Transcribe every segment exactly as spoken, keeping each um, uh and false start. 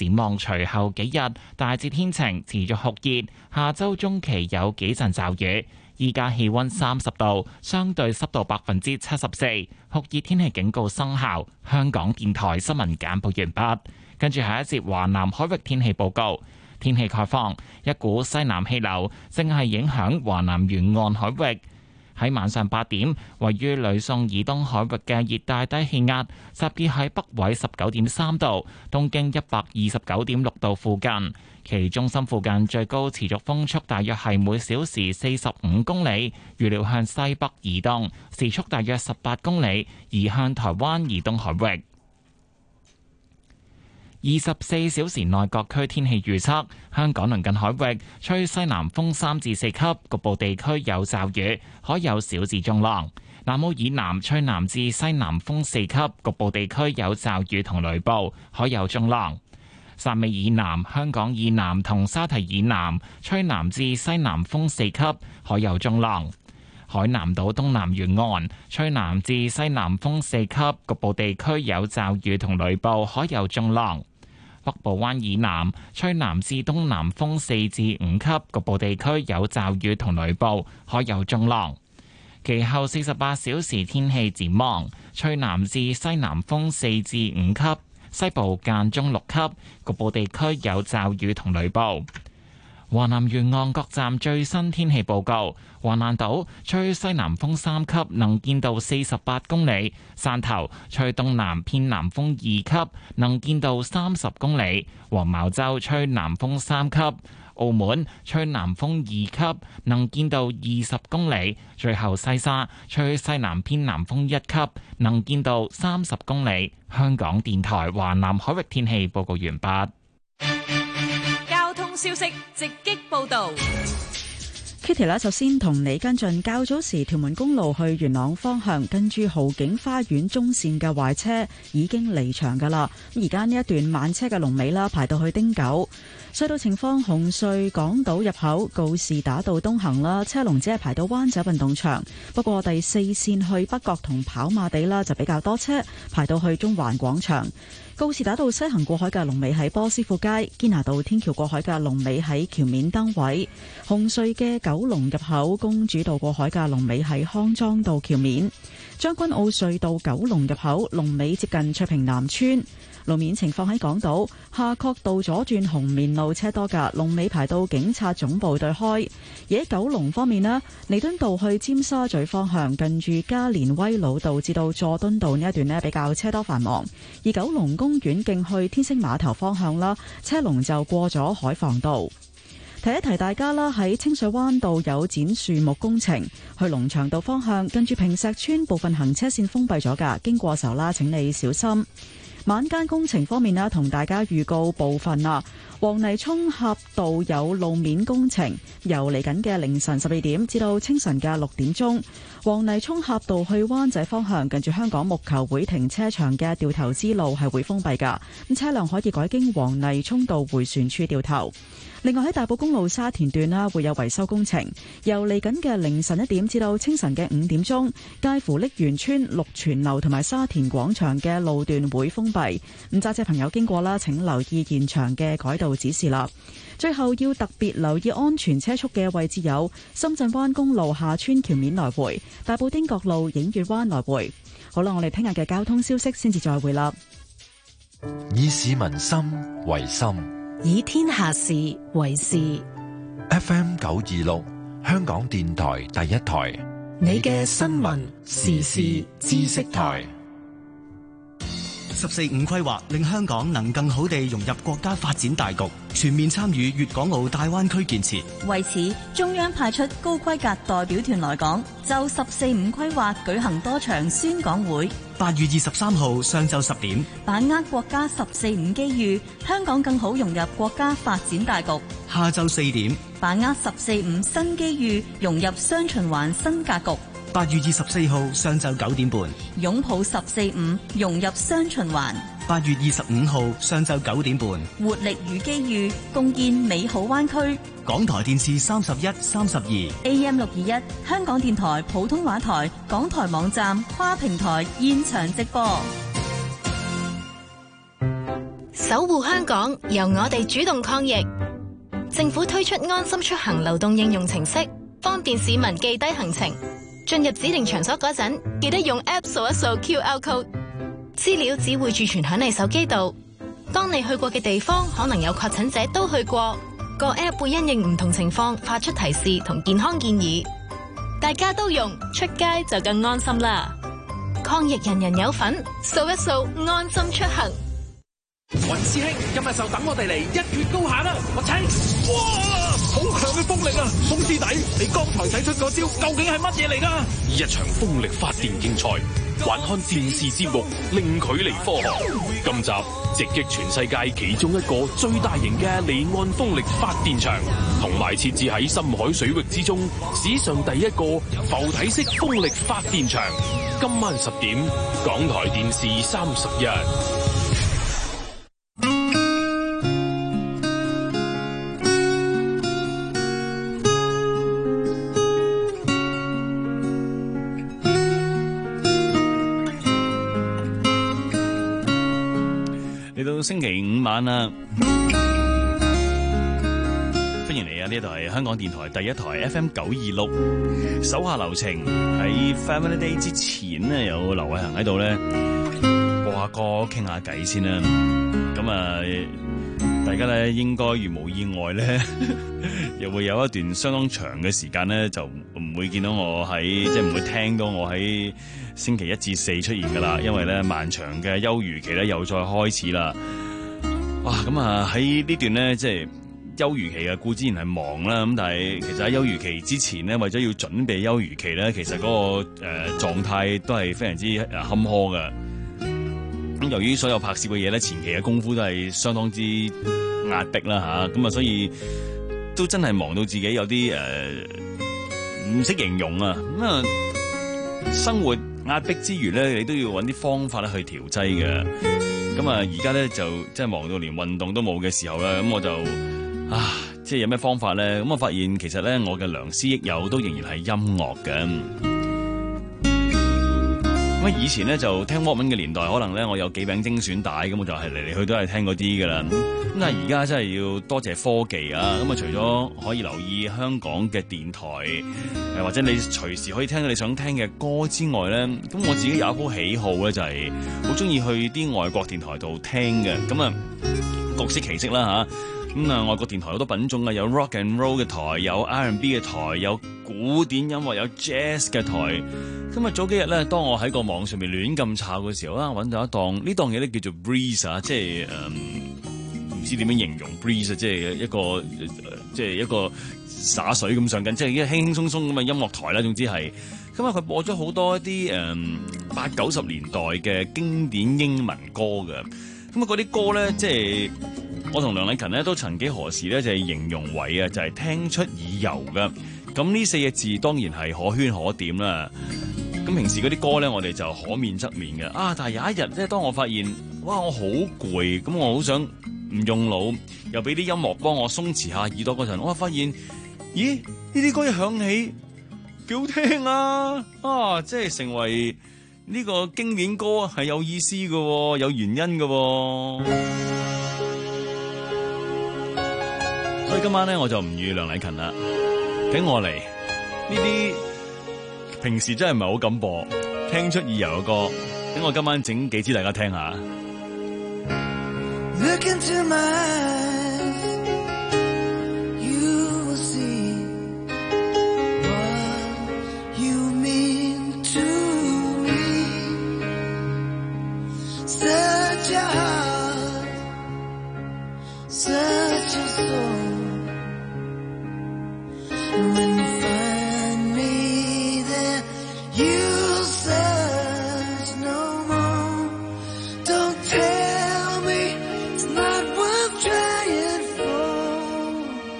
展望隨後幾日大致天晴，持續酷熱，下周中期有幾陣驟雨。依家氣溫三十度，相對濕度百分之七十四，酷熱天氣警告生效。香港電台新聞簡報完畢。跟住下一節華南海域天氣報告。天氣概況，一股西南氣流正係影響華南沿岸海域。喺晚上八點，位於呂宋以東海域嘅熱帶低氣壓集結喺北緯十九點三度、東經一百二十九點六度附近。其中心附近最高持續風速大約係每小時四十五公里，預料向西北移動，時速大約十八公里，移向台灣以東海域。二十四小時內各區天氣預測：香港鄰近海域吹西南風三至四級，局部地區有驟雨，海有小至中浪；南澳以南吹南至西南風四級，局部地區有驟雨同雷暴，海有中浪；汕尾以南、香港以南同沙堤以南吹南至西南風四級，海有中浪；海南島東南沿岸吹南至西南風四級，局部地區有驟雨同雷暴，海有中浪。北部灣以南吹南至東南風四至五級，局部地區有驟雨同雷暴，海有中浪。其後四十八小時天氣展望，吹南至西南風四至五級，西部間中六級，局部地區有驟雨同雷暴。華南沿岸各站最新天氣報告：橫瀾島吹西南風三級，能見度四十八公里；汕頭吹東南偏南風二級，能見度三十公里；黃茅洲吹南風三級；澳門吹南風二級，能見度二十公里；最後西沙吹西南偏南風一級，能見度三十公里。香港電台華南海域天氣報告完畢。 消息直擊報道 ，Kitty 啦，首先同你跟進較早時屯門公路去元朗方向，跟住豪景花園中線嘅壞車已經離場噶啦。而家呢一段慢車嘅龍尾啦，排到去汀九。隧道情況，紅隧港島入口告士打道東行啦，車龍只係排到灣仔運動場。不過第四線去北角同跑馬地啦就比較多車，排到去中環廣場。告士打道西行過海嘅龍尾喺波斯富街，堅拿道天橋過海嘅龍尾喺橋面燈位。紅隧嘅九龍入口公主道過海嘅龍尾喺康莊道橋面。將軍澳隧道九龍入口龍尾接近翠屏南村。路面情況喺港島夏慤道左轉紅棉路車多噶，龍尾排到警察總部對開。而喺九龍方面呢，彌敦道去尖沙咀方向近住加連威老道至到佐敦道呢一段呢比較車多繁忙。而九龍公園徑去天星碼頭方向啦，車龍就過咗海防道。提一提大家啦，喺清水灣道有剪樹木工程，去龍翔道方向近住坪石村部分行車線封閉咗噶，經過時候啦，請你小心。晚間工程方面呢，同大家預告部分啊，黃泥涌峽道有路面工程，由嚟緊嘅凌晨十二點至到清晨嘅六點鐘，黃泥涌峽道去灣仔方向近住香港木球會停車場嘅掉頭支路係會封閉噶，咁車輛可以改經黃泥涌道迴旋處掉頭。另外喺大埔公路沙田段啦，會有維修工程，由嚟緊嘅凌晨一點至到清晨嘅五點鐘，介乎瀝源村綠泉樓同埋沙田廣場嘅路段會封閉。咁揸車朋友經過啦，請留意現場嘅改道指示啦。最後要特別留意安全車速嘅位置有深圳灣公路下村橋面來回、大埔汀角路映月灣來回。好啦，我哋聽日嘅交通消息先至再會啦。 以市民心為心， 以天下事為事。 F M 九二六，香港電台第一台， 你嘅新聞時事知識台。 十四五規劃令香港能更好地融入國家發展大局，全面參與粵港澳大灣區建設。 為此，中央派出高規格代表團來港，就十四五規劃舉行多場宣講會。 八月二十三號上晝十點， 把握國家十四五機遇，香港更好融入國家發展大局。 下晝四點， 把握十四五新機遇，融入雙循環新格局。 八月二十四號上晝九點半， 擁抱十四五，融入雙循環。 八月二十五號上晝九點半， 活力與機遇，共建美好灣區。 港台電視三十一、三十二 A M 六二一，香港電台普通話台，港台網站跨平台現場直播。 十守護香港，由我哋主動抗疫。政府推出安心出行流動應用程式，方便市民記低行程。進入指定場所嗰陣，記得用 App 掃一掃 Q R code， 資料只會儲存響你手機度。當你去過嘅地方可能有確診者都去過，個 App 會因應唔同情況發出提示同健康建議。大家都用，出街就更安心啦！抗疫人人有份，掃一掃安心出行。 雲師兄，今日就等我哋嚟一決高下啦！我請，哇，好強嘅風力啊！風師弟，你剛才使出嗰招究竟係乜嘢嚟㗎？ 一場風力發電競賽，還看電視節目零距離科學。今集直擊全世界其中一個最大型嘅離岸風力發電場，同埋設置喺深海水域之中，史上第一個浮體式風力發電場。今晚十點，港台電視三十一。 嚟到星期五晚啦，歡迎嚟啊！呢度係香港電台第一台 F M 九二六，手下留情。喺 Family Day 之前呢，有劉偉恒喺度咧播下歌傾下偈先啦。咁啊，大家咧應該如無意外咧，又會有一段相當長嘅時間咧，就唔會見到我喺，即係唔會聽到我喺星期一至四出現噶啦，因為咧漫長嘅休漁期咧又再開始啦。哇！咁啊喺呢段咧即係休漁期嘅固然係忙啦，咁但係其實喺休漁期之前咧，為咗要準備休漁期咧，其實嗰、那個誒、呃、狀態都係非常之誒坎坷嘅。咁由於所有拍攝嘅嘢咧，前期嘅功夫都係相當之壓迫啦吓，咁啊所以都真係忙到自己有啲誒唔識形容啊。咁啊生活壓迫之餘咧，你都要揾啲方法咧去調劑嘅。咁啊而家咧就即係忙到連運動都冇嘅時候咧，咁我就啊即係有咩方法咧？咁我發現其實咧我嘅良師益友都仍然係音樂嘅。咁以前咧就聽 Walkman 嘅年代，可能咧我有幾餅精選帶，咁我就係嚟嚟去都係聽嗰啲噶啦。咁但係而家真係要多謝科技啊！咁啊除咗可以留意香港嘅電台，誒或者你隨時可以聽到你想聽嘅歌之外咧，咁我自己有一鋪喜好咧，就係好中意去啲外國電台度聽嘅。咁啊各式其式啦吓。咁啊，外國電台好多品種啊，有 rock and roll 嘅台，有 R and B 嘅台，有古典音樂，有 jazz 嘅台。咁啊，早幾日咧，當我喺個網上面亂咁炒嘅時候啦，揾到一檔呢檔嘢咧叫做 breeze 啊，即係誒唔知點樣形容 breeze 啊，即係一個、呃、即係一個灑水咁上緊，即係一輕輕鬆鬆咁嘅音樂台啦。總之係，咁啊佢播咗好多一啲誒八九十年代嘅經典英文歌嘅。咁啊嗰啲歌咧，即係。我同梁禮勤咧都曾幾何時咧就係形容為啊，就係聽出耳油嘅。咁呢四個字當然係可圈可點啦。咁平時嗰啲歌咧，我哋就可免則免嘅。啊，但係有一日咧，當我發現，哇，我好攰，咁我好想唔用腦，又俾啲音樂幫我鬆弛下耳朵嗰陣，我發現，咦，呢啲歌一響起，幾好聽啊！啊，即係成為呢個經典歌係有意思嘅，有原因嘅。所以今晚咧，我就唔預梁禮勤啦，俾我嚟呢啲平時真係唔係好敢播，聽出耳油嘅歌，等我今晚整幾支大家聽下。Look into my eyes, you will see what you mean to me. Such a heart, such a soul.When you find me there, you'll search no more. Don't tell me it's not worth trying for.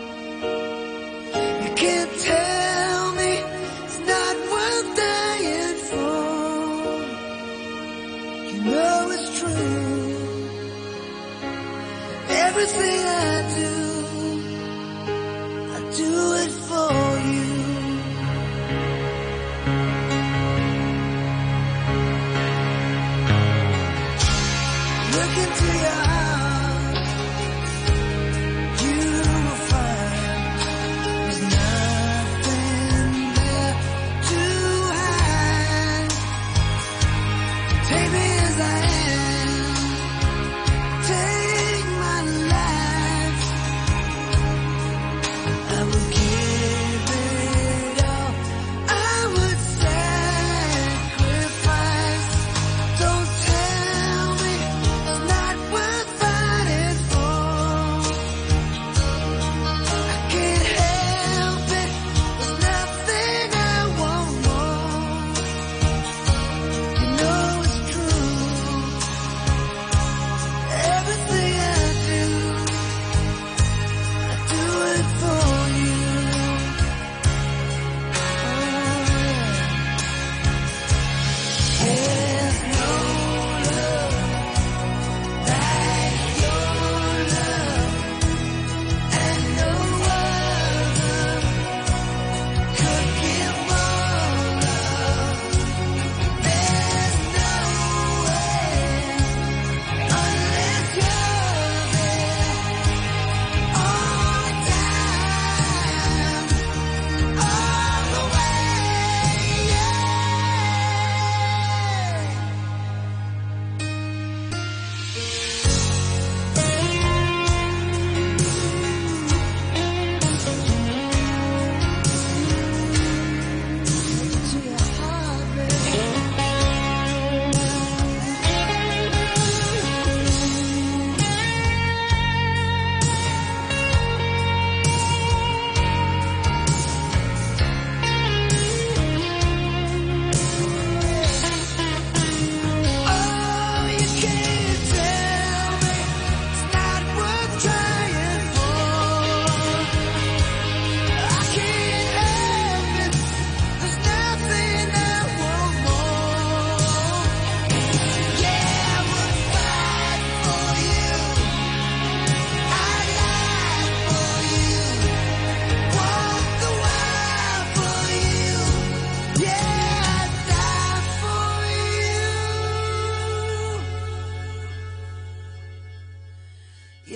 You can't tell me it's not worth dying for. You know it's true. Everything I do,I do it for you. Look into your heart.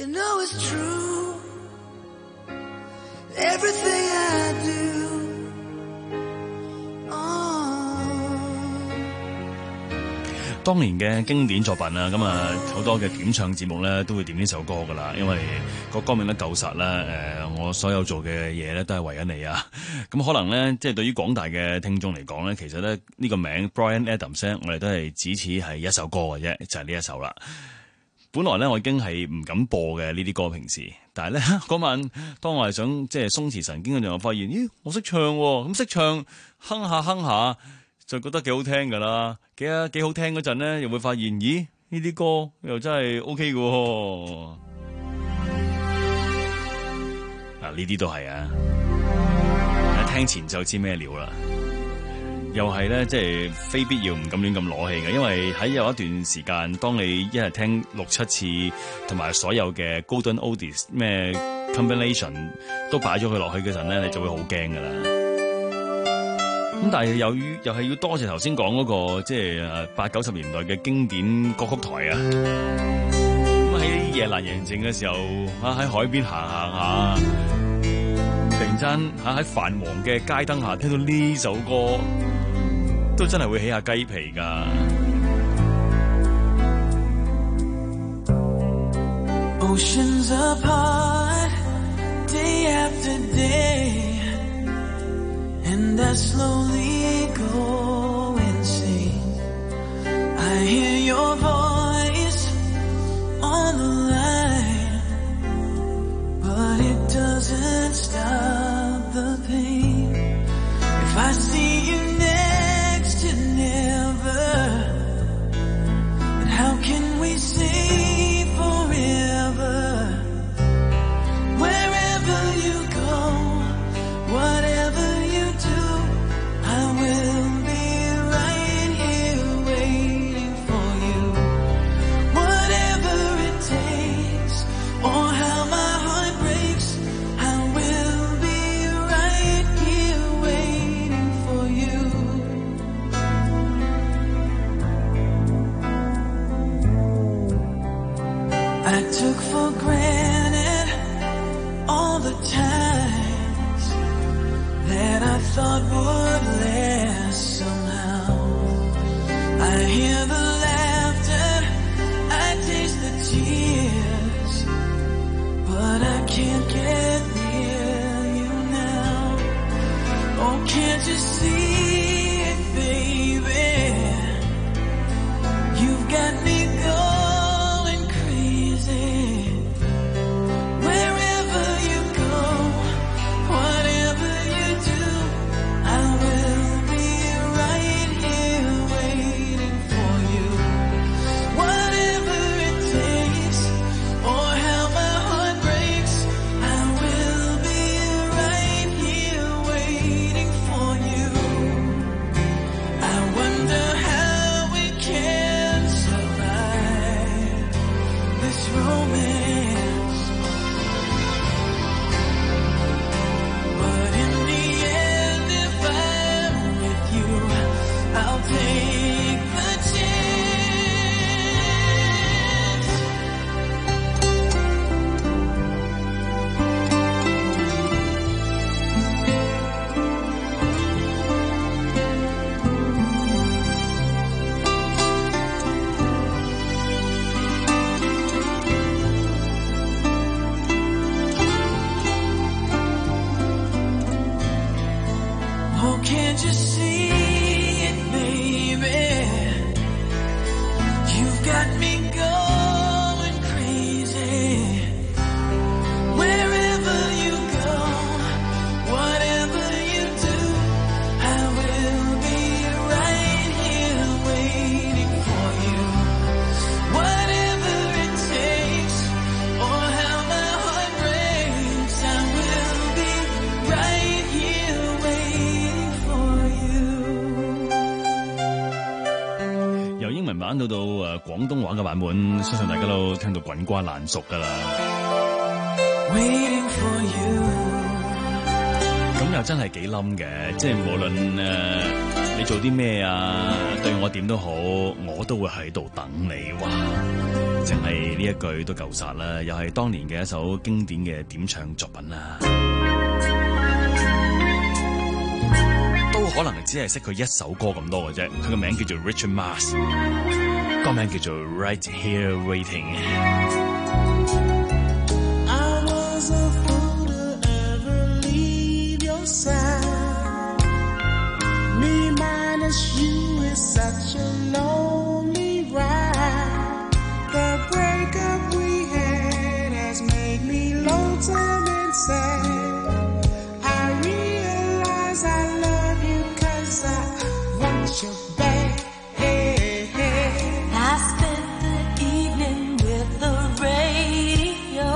You know it's true. Everything I do. 當年嘅經典作品啊，咁啊好多嘅點唱節目咧都會點呢首歌噶啦，因為個歌名都夠實啦。誒、呃，我所有做嘅嘢咧都係為咗你啊。咁可能咧，即係對於廣大嘅聽眾嚟講咧，其實咧呢個名 Bryan Adams 我哋都係只此係一首歌嘅啫，就係、是、呢一首啦。本來咧我已經係唔敢播嘅呢啲歌平時，但係咧嗰晚當我係想即係鬆弛神經嗰陣，我發現咦我識唱喎，咁識唱哼下哼下。就覺得幾好聽噶啦，幾啊幾好聽嗰陣咧，又會發現，咦呢啲歌又真係 O K 嘅喎。啊呢啲都係啊，一聽前就知咩料啦。又係咧，即係非必要唔敢亂咁攞氣嘅，因為喺有一段時間，當你一日聽六七次，同埋所有嘅 Golden Oldies 咩 combination 都擺咗佢落去嘅陣咧，你就會好驚噶啦。咁但係由於又係要多謝頭先講嗰個即係誒八九十年代嘅經典歌曲台啊！咁喺夜闌人靜嘅時候，啊喺海邊行行下，突然間嚇喺繁忙嘅街燈下聽到呢首歌，都真係會起下雞皮㗎。 Oceans apart, day after day.And I slowly go insane. I hear your voice on the line, but it doesn't stop the pain. If I see you next to never, then how can we say forever? Wherever you go, whatever.Took for granted all the times that I thought would last somehow. I hear the laughter, I taste the tears, but I can't get near you now. Oh, can't you see it, baby? You've got me Can't you see it, baby? You've got me going crazy. Wherever you go, whatever you do, I will be right here waiting for you. Whatever it takes, or how my heart breaks, I will be right here waiting. 由英文版到到誒廣東話嘅版本，相信大家都聽到滾瓜爛熟㗎啦。咁又真係幾冧嘅，即係無論誒、呃、你做啲咩啊，對我點都好，我都會喺度等你。哇！ 淨係呢一句都夠殺啦，又係當年嘅一首經典嘅點唱作品啦。都可能只係識佢一首歌咁多嘅啫，佢個名叫做 Richard Marx， 歌名叫做 Right Here Waiting。I was a fool to ever leave your side. Me minus you is such a lonely ride. The breakup we had has made me lonesome and sad.I love you 'cause I want you back. Hey, hey. I spent the evening with the radio.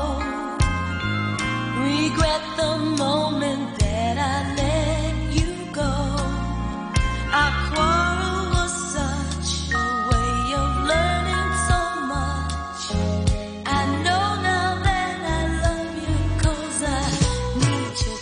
Regret the moment that I let you go. Our quarrel was such a way of learning so much. I know now that I love you 'cause I need your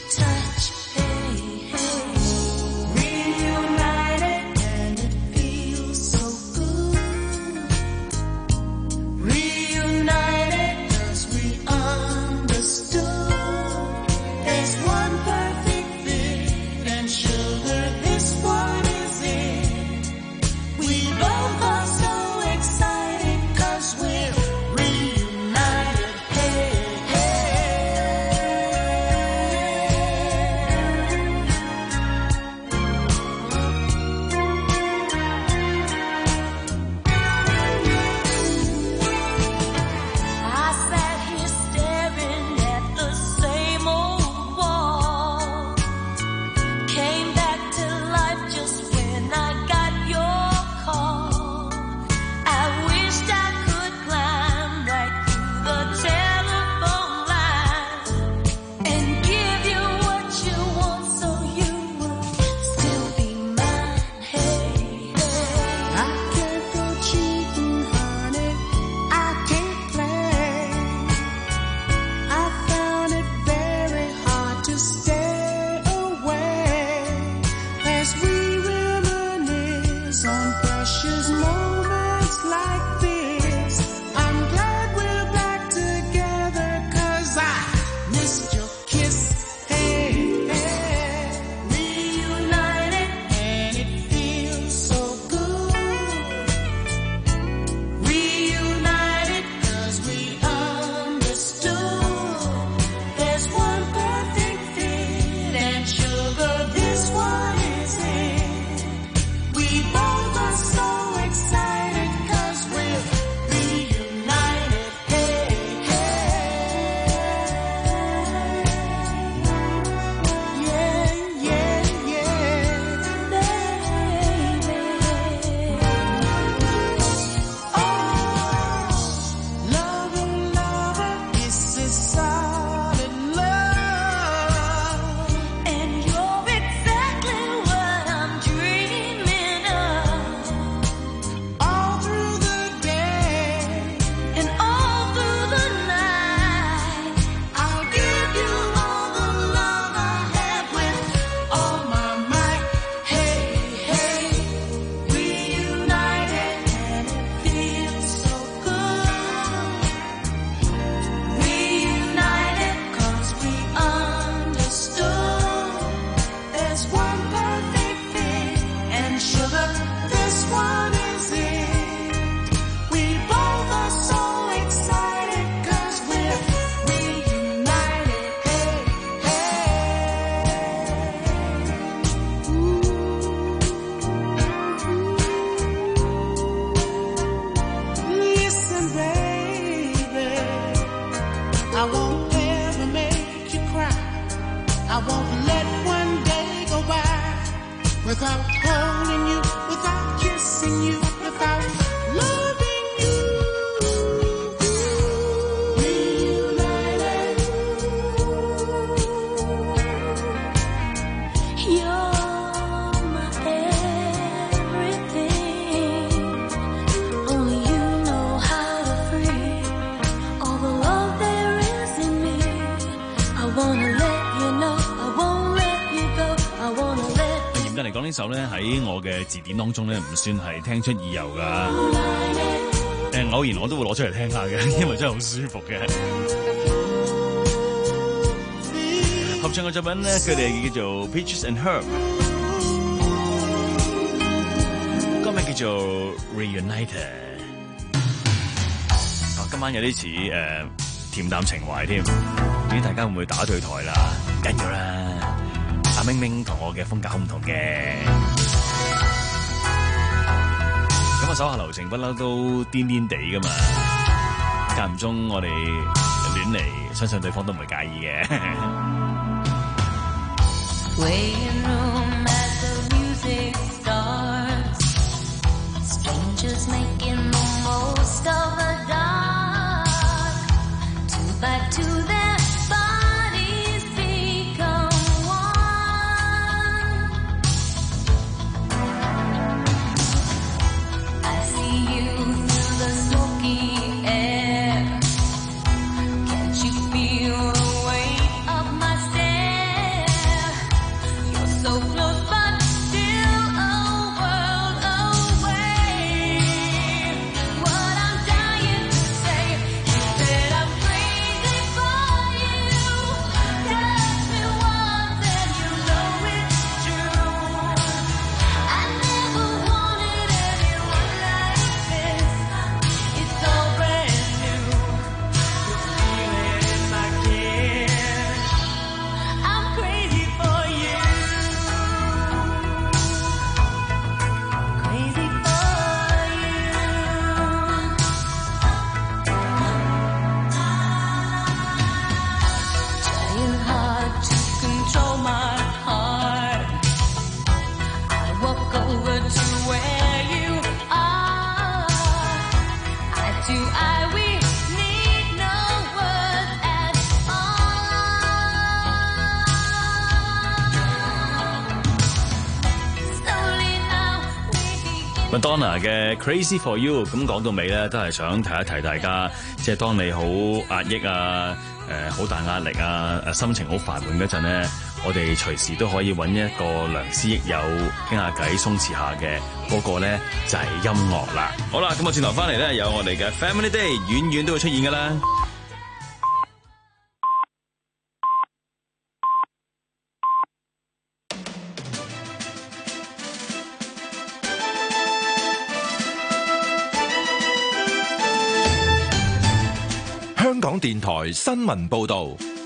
without holding you, without kissing you, without loving you. Reunited. You're my everything. Only you know how to free all the love there is in me. I wanna let you know, I won't let you go, I wanna let 嚴格嚟講，呢首咧喺我嘅字典當中咧唔算係聽出意由噶，因為偶然我都會攞出嚟聽下嘅，因為真係好舒服嘅。合唱嘅作品咧，佢哋叫做 Peaches and Herb， 歌名叫做 Reunited。啊，今晚有啲似誒恬淡情懷添，唔知大家會唔會打對台啦？唔緊要啦，阿明明同我嘅風格好唔同嘅。咁啊，手下留情不嬲都癲癲地噶嘛，間唔中我哋亂嚟，相信對方都唔會介意嘅。 Waiting room as the music starts, strangers making the most of the dark. Two by two their bodies become one. I see you through the smoky air. Can't you feel the weight of my stare? You're so close but still a world away. What I'm dying to say is that I'm crazy for you. Touch me once and you know it's true. I never wanted anyone like this. It's all brand new. This feeling in my kiss. I'm crazy for you. Crazy for you. Trying hard to control my heart. I walk over to where you are. Eye to eye, we need no words at all. Slowly now we begin. Madonna 嘅 Crazy for You， 咁講到尾咧，都係想提一提大家，即係當你好壓抑啊、誒好大壓力啊、誒心情好煩悶嗰陣咧，我哋隨時都可以揾一個良師益友傾下偈、鬆弛下嘅，嗰、個咧就係音樂啦。好啦，咁我轉頭翻嚟咧，有我哋嘅 Family Day，遠遠都會出現噶啦。 香港電台新聞報導，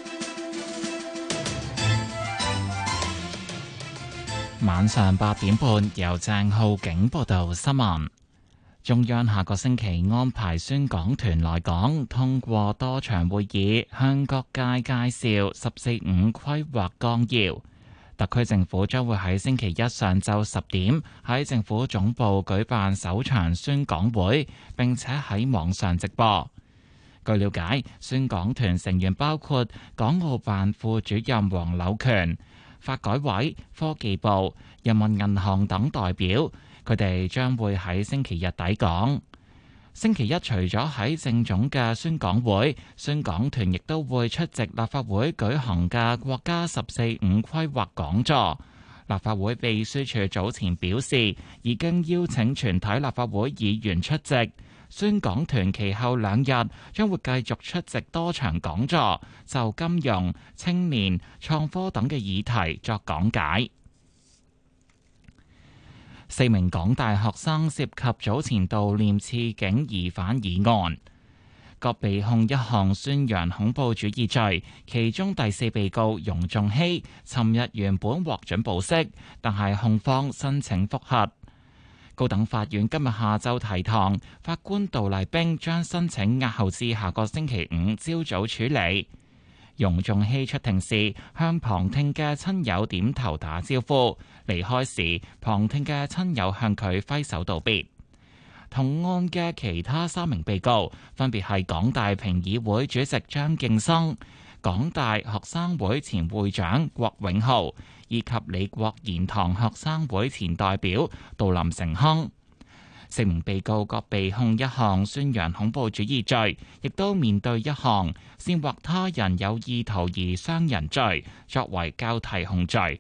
晚上八點半由鄭浩景報道新聞。中央下個星期安排宣講團來港，通過多場會議，向各界介紹十四五規劃綱要。特區政府將會喺星期一上晝十點喺政府總部舉辦首場宣講會，並且喺網上直播。據了解，宣講團成員包括港澳辦副主任黃柳權、發改委、科技部、人民銀行等代表，佢哋將會喺星期日抵港。星期一除咗喺政總嘅宣講會，宣講團亦都會出席立法會舉行嘅國家十四五規劃講座。立法會秘書處早前表示，已經邀請全體立法會議員出席。宣講團其後兩日將會繼續出席多場講座，就金融、青年、創科等嘅議題作講解。四名港大學生涉及早前悼念刺警疑犯議案，各被控一項宣揚恐怖主義罪，其中第四被告容仲希尋日原本獲准保釋，但係控方申請覆核。高等法院今日下晝提堂，法官杜麗冰將申請押後至下個星期五朝早處理。容仲希出庭時向旁聽嘅親友點頭打招呼，離開時旁聽嘅親友向佢揮手道別。同案嘅其他三名被告分別係港大評議會主席張敬生、港大學生會前會長郭永浩，以及李國賢堂學生會前代表杜林成亨。四名被告各被控一項宣揚恐怖主義罪，亦都面對一項煽惑他人有意圖而傷人罪，作為交替控罪。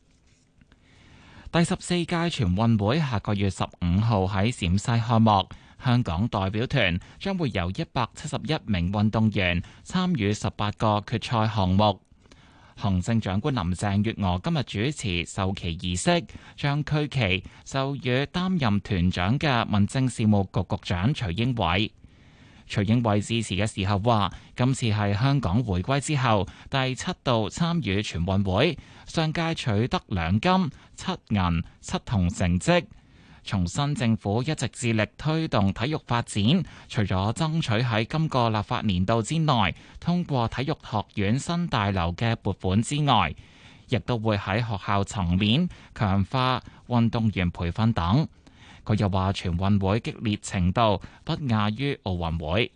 第十四屆全運會下個月十五號喺陝西開幕， 香港代表團將會由一百七十一名運動員參與十八個決賽項目。行政長官林鄭月娥今日主持授旗儀式，將區旗授予擔任團長嘅民政事務局局長徐英偉。徐英偉致辭嘅時候話：今次係香港回歸之後第七度參與全運會，上屆取得兩金、七銀、七銅成績。重申政府一直致力推動體育發展，除咗爭取喺今個立法年度之內通過體育學院新大樓嘅撥款之外，亦都會喺學校層面強化運動員培訓等。佢又話全運會激烈程度不亞於奧運會。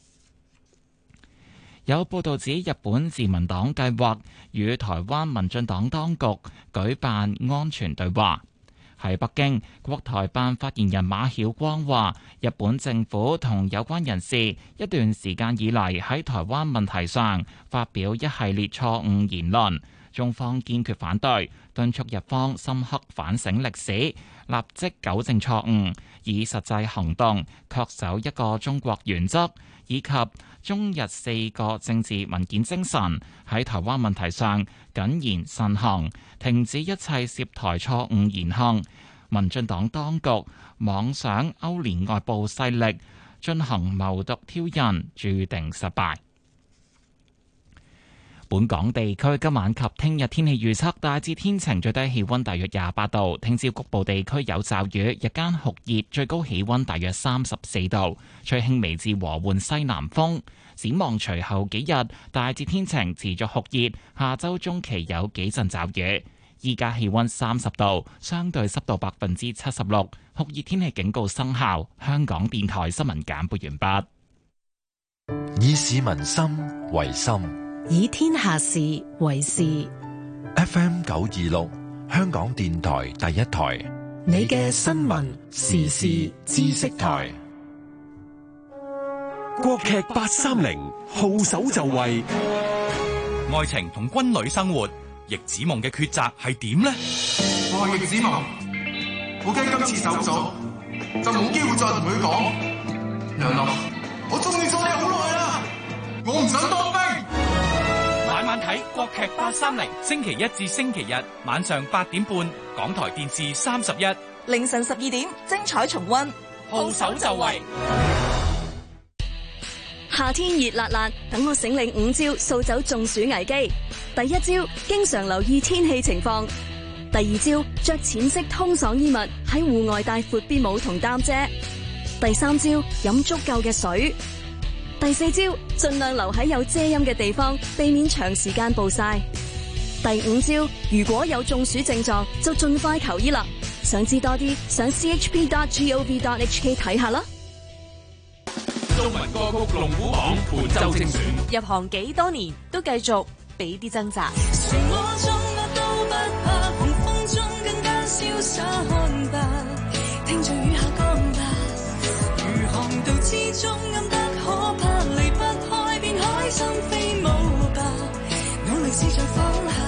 有報道指日本自民黨計劃與台灣民進黨當局舉辦安全對話。喺北京，國台辦發言人馬曉光話：日本政府同有關人士一段時間以嚟喺台灣問題上發表一系列錯誤言論，中方堅決反對，敦促日方深刻反省歷史，立即糾正錯誤，以實際行動恪守一個中國原則，以及中日四個政治文件精神，喺台灣問題上謹言慎行，停止一切涉台錯誤言行。民進黨當局妄想勾連外部勢力進行謀獨挑釁，注定失敗。本港地區今晚及聽日天氣預測大致天晴，最低氣溫大約廿八度。聽朝局部地區有驟雨，日間酷熱，最高氣溫大約三十四度，吹輕微至和緩西南風。展望隨後幾日大致天晴，持續酷熱，下周中期有幾陣驟雨。依家氣溫三十度，相對濕度百分之七十六，酷熱天氣警告生效。香港電台新聞簡報完畢。 以市民心為心， 以天下事為事。 F M 九二六，香港電台第一台， 你嘅新聞時事知識台。 國劇八三零，號手就位。 愛情同軍旅生活，易子夢嘅抉擇係點呢？ 我係易子夢，我驚今次走咗就冇機會再同佢講。娘娘，我中意咗你好耐啦，我唔想當兵。 晚晚睇國劇八三零，星期一至星期日晚上八點半，港台電視三十一， 凌晨十二點精彩重溫。 號手就位。 夏天熱辣辣，等我醒領五招掃走中暑危機。第一招，經常留意天氣情況；第二招，着淺色通爽衣物，喺戶外帶闊邊帽同擔遮；第三招，飲足夠嘅水；第四招，盡量留喺有遮陰嘅地方，避免長時間暴曬；第五招，如果有中暑症狀，就盡快求醫啦。想知多啲，上 c h p dot gov dot h k 睇下啦。 中文歌曲龍虎榜本周精選， 入行幾多年都繼續俾啲掙扎。 漩渦中我都不怕，狂風中更加瀟灑看吧，聽着雨下降吧。如航道之中暗得可怕，離不開便開心飛舞吧。努力試着放下。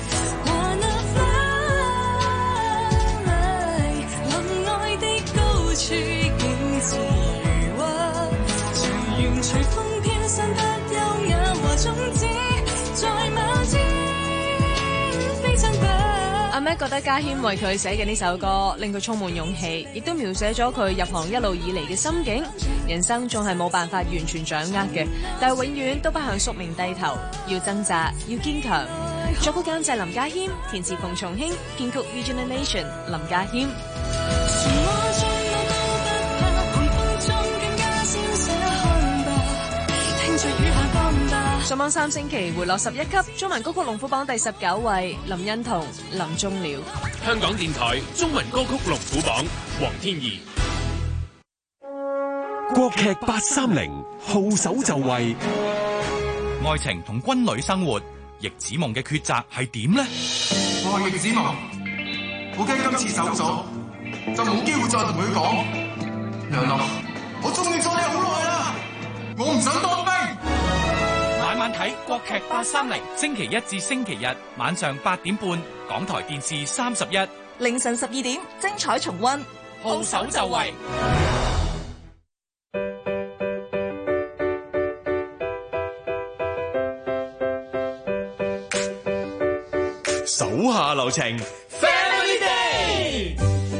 林愛的高處景致如畫，隨緣隨風飄散得優雅和種子。 阿 Mac 覺得家謙為佢寫嘅呢首歌令佢充滿勇氣，亦都描寫咗佢入行一路以嚟嘅心境。人生仲係冇辦法完全掌握嘅，但係永遠都不向宿命低頭，要掙扎，要堅強。作曲監製林家謙，填詞馮松興，編曲 Regional Nation 林家謙。上網三星期回落十一級，中文歌曲龍虎榜第十九位，林欣彤臨終了。 香港電台中文歌曲龍虎榜，黃天怡。 國劇八三零，號手就位。 愛情同軍旅生活，易子夢嘅抉擇係點呢？ 我係易子夢，我驚今次走咗就冇機會再同佢講。娘娘，我中意咗你好耐啦，我唔想當兵。 晚晚睇國劇八三零，星期一至星期日晚上八點半，港台電視三十一， 凌晨十二點精彩重溫。 號手就位。 手下留情 Family Day。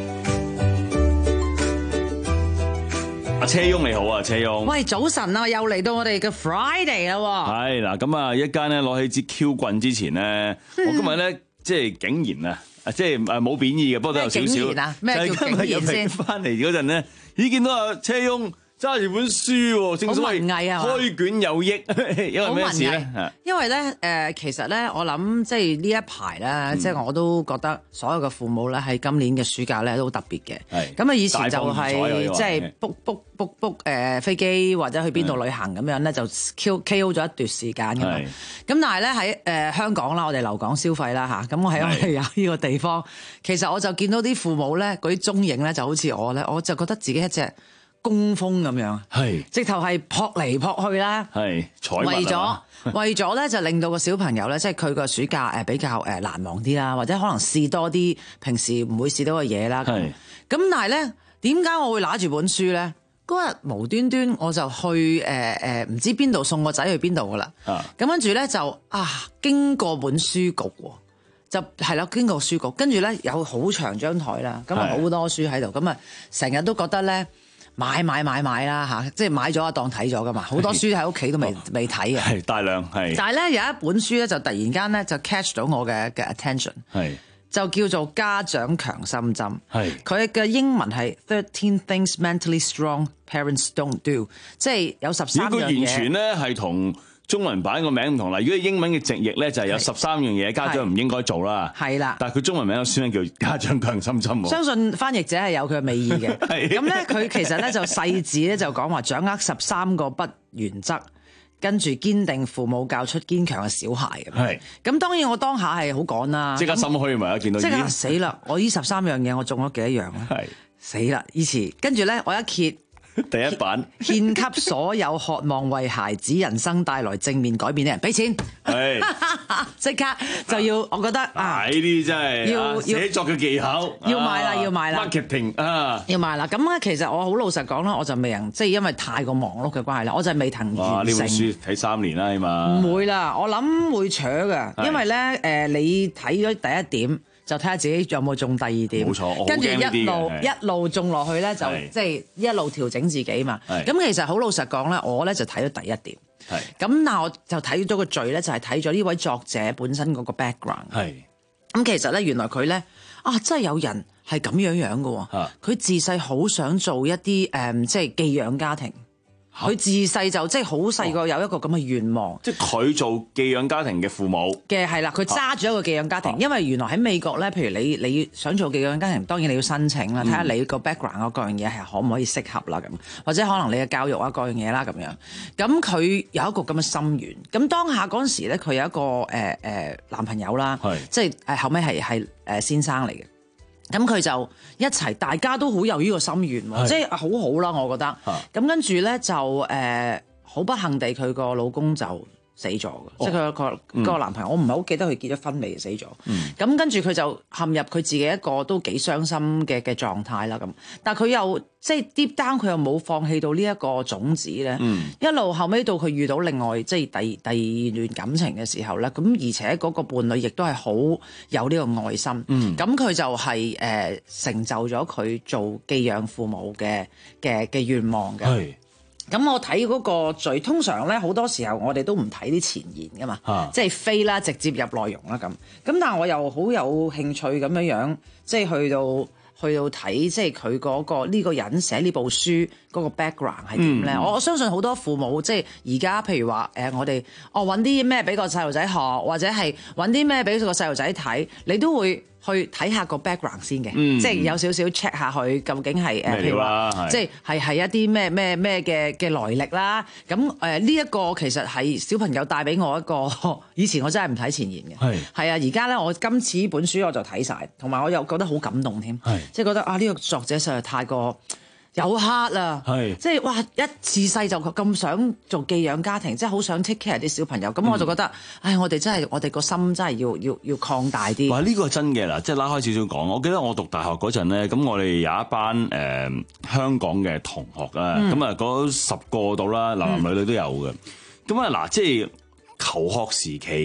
阿車翁你好啊，車翁。 喂，早晨啊，又嚟到我哋嘅 Friday 啦喎。 係嗱，咁啊，一間咧攞起支 Q 棍之前咧，我今日咧即係竟然啊，即係誒冇貶義嘅，不過都有少少。 咩竟然啊？咩叫竟然先？ 翻嚟嗰陣咧，咦見到阿車翁揸住本書喎，正所謂開卷有益，因為咩事咧？ 因為咧誒，其實咧，我諗即係呢一排咧，即係我都覺得所有嘅父母咧，喺今年嘅暑假咧都好特別嘅。 係咁啊，以前就係即係 book book book book 誒飛機或者去邊度旅行咁樣咧，就 K O 咗一段時間㗎嘛。咁但係咧喺誒香港啦，我哋留港消費啦嚇，咁我喺我哋有呢個地方，其實我就見到啲父母咧嗰啲蹤影咧，就好似我咧，我就覺得自己一隻工蜂咁樣， 係直頭係撲嚟撲去啦， 係為咗為咗咧就令到個小朋友咧，即係佢個暑假誒比較誒難忘啲啦，或者可能試多啲平時唔會試到嘅嘢啦。咁咁但係咧，點解我會拿住本書咧？嗰日無端端我就去誒誒唔知邊度送個仔去邊度噶啦。咁跟住咧就啊經過本書局喎。就係啦，經過書局，跟住咧有好長張台啦，咁啊好多書喺度，咁啊成日都覺得咧買買買買啦嚇，即係買咗一當睇咗噶嘛，好多書喺屋企都未未睇嘅， 係大量係。 但係咧有一本書咧就突然間咧就 catch 到我嘅嘅 attention，係就叫做家長強心針，係佢嘅英文係 Thirteen Things Mentally Strong Parents Don't Do， 即係有十三樣嘢。 佢完全咧係同中文版個名唔同啦，如果英文嘅直譯咧就係有十三樣嘢家長唔應該做啦，係啦。但係佢中文名個書名叫家長強心針。相信翻譯者係有佢嘅美意嘅。咁咧佢其實咧就細緻咧就講話掌握十三個不原則，跟住堅定父母教出堅強嘅小孩咁。係。咁當然我當下係好趕啦，即刻心虛咪啊！見到即刻死啦！我呢十三樣嘢我中咗幾多樣咧？係死啦！以前跟住咧我一揭。 第一版獻給所有渴望為孩子人生帶來正面改變嘅人，俾錢，係即刻就要，我覺得啊， 呢啲真係要寫作嘅技巧， 要買啦，要買啦 ，marketing 啊， 要買啦。咁咧，其實我好老實講啦，我就未能，即係因為太過忙碌嘅關係啦，我就未騰完成。 呢本書睇三年啦，起碼唔會啦，我諗會扯㗎，因為咧誒，你睇咗第一點。就睇下自己有冇中第二點，冇錯，跟住一路一路中落去咧，就即係一路調整自己嘛。咁其實好老實講咧，我咧就睇咗第一點。咁但我就睇咗個序咧，就係睇咗呢位作者本身嗰個 background。咁其實咧，原來佢咧啊，真係有人係咁樣樣嘅喎。佢自細好想做一啲誒、嗯，即係寄養家庭。佢自細就即係好細個有一個咁嘅願望， 即係佢做寄養家庭嘅父母嘅係啦，佢揸住一個寄養家庭，因為原來喺美國咧，譬如你你想做寄養家庭，當然你要申請啦，睇下你個 background 嗰各樣嘢係可唔可以適合啦咁，或者可能你嘅教育啊各樣嘢啦咁樣。咁佢有一個咁嘅心願，咁當下嗰陣時咧，佢有一個誒誒、呃、男朋友啦，即係誒後尾係係誒先生嚟嘅。咁佢就一齊，大家都好有呢個心願喎，即係好好啦，我覺得。咁跟住咧就誒，好、呃、不幸地佢個老公就死咗嘅，哦、即係佢個個男朋友，嗯、我唔係好記得佢結咗婚未死咗。咁、嗯、跟住佢就陷入佢自己一個都幾傷心嘅嘅狀態啦。咁，但係佢又即係 deep down，佢又冇放棄到呢一個種子咧。嗯、一路後尾到佢遇到另外即係第第二段感情嘅時候咧，咁而且嗰個伴侶亦都係好有呢個愛心。咁佢、嗯、就係、是、誒、呃、成就咗佢做寄養父母嘅嘅嘅願望嘅。咁我睇嗰個序，通常咧好多時候我哋都唔睇啲前言噶嘛，啊、即係飛啦，直接入內容啦咁。咁但係我又好有興趣咁樣樣，即係去到去到睇，即係佢嗰個呢、呢個人寫呢部書嗰個 background 係點咧？嗯、我相信好多父母即係而家，譬如話誒、呃，我哋我揾啲咩俾個細路仔學，或者係揾啲咩俾個細路仔睇，你都會去睇下個 background 先嘅，嗯、即係有少少 check 下佢究竟係誒，譬如話即係係係一啲咩咩咩嘅嘅來歷啦。咁誒呢一個其實係小朋友帶俾我一個，以前我真係唔睇前言嘅，係係啊，而家咧我今次呢本書我就睇晒，同埋我又覺得好感動添，係即係覺得啊呢、呢個作者實在太過有黑啊！係即係哇！一自細就咁想做寄養家庭，即係好想 take care 啲小朋友。咁、嗯、我就覺得，唉！我哋真係我哋個心真係要要要擴大啲。 哇！呢、呢個真嘅啦，即係拉開少少講。我記得我讀大學嗰陣咧，咁我哋有一班誒、呃、香港嘅同學啊，咁啊嗰十個到啦，男男女女都有嘅。咁啊嗱，即係求學時期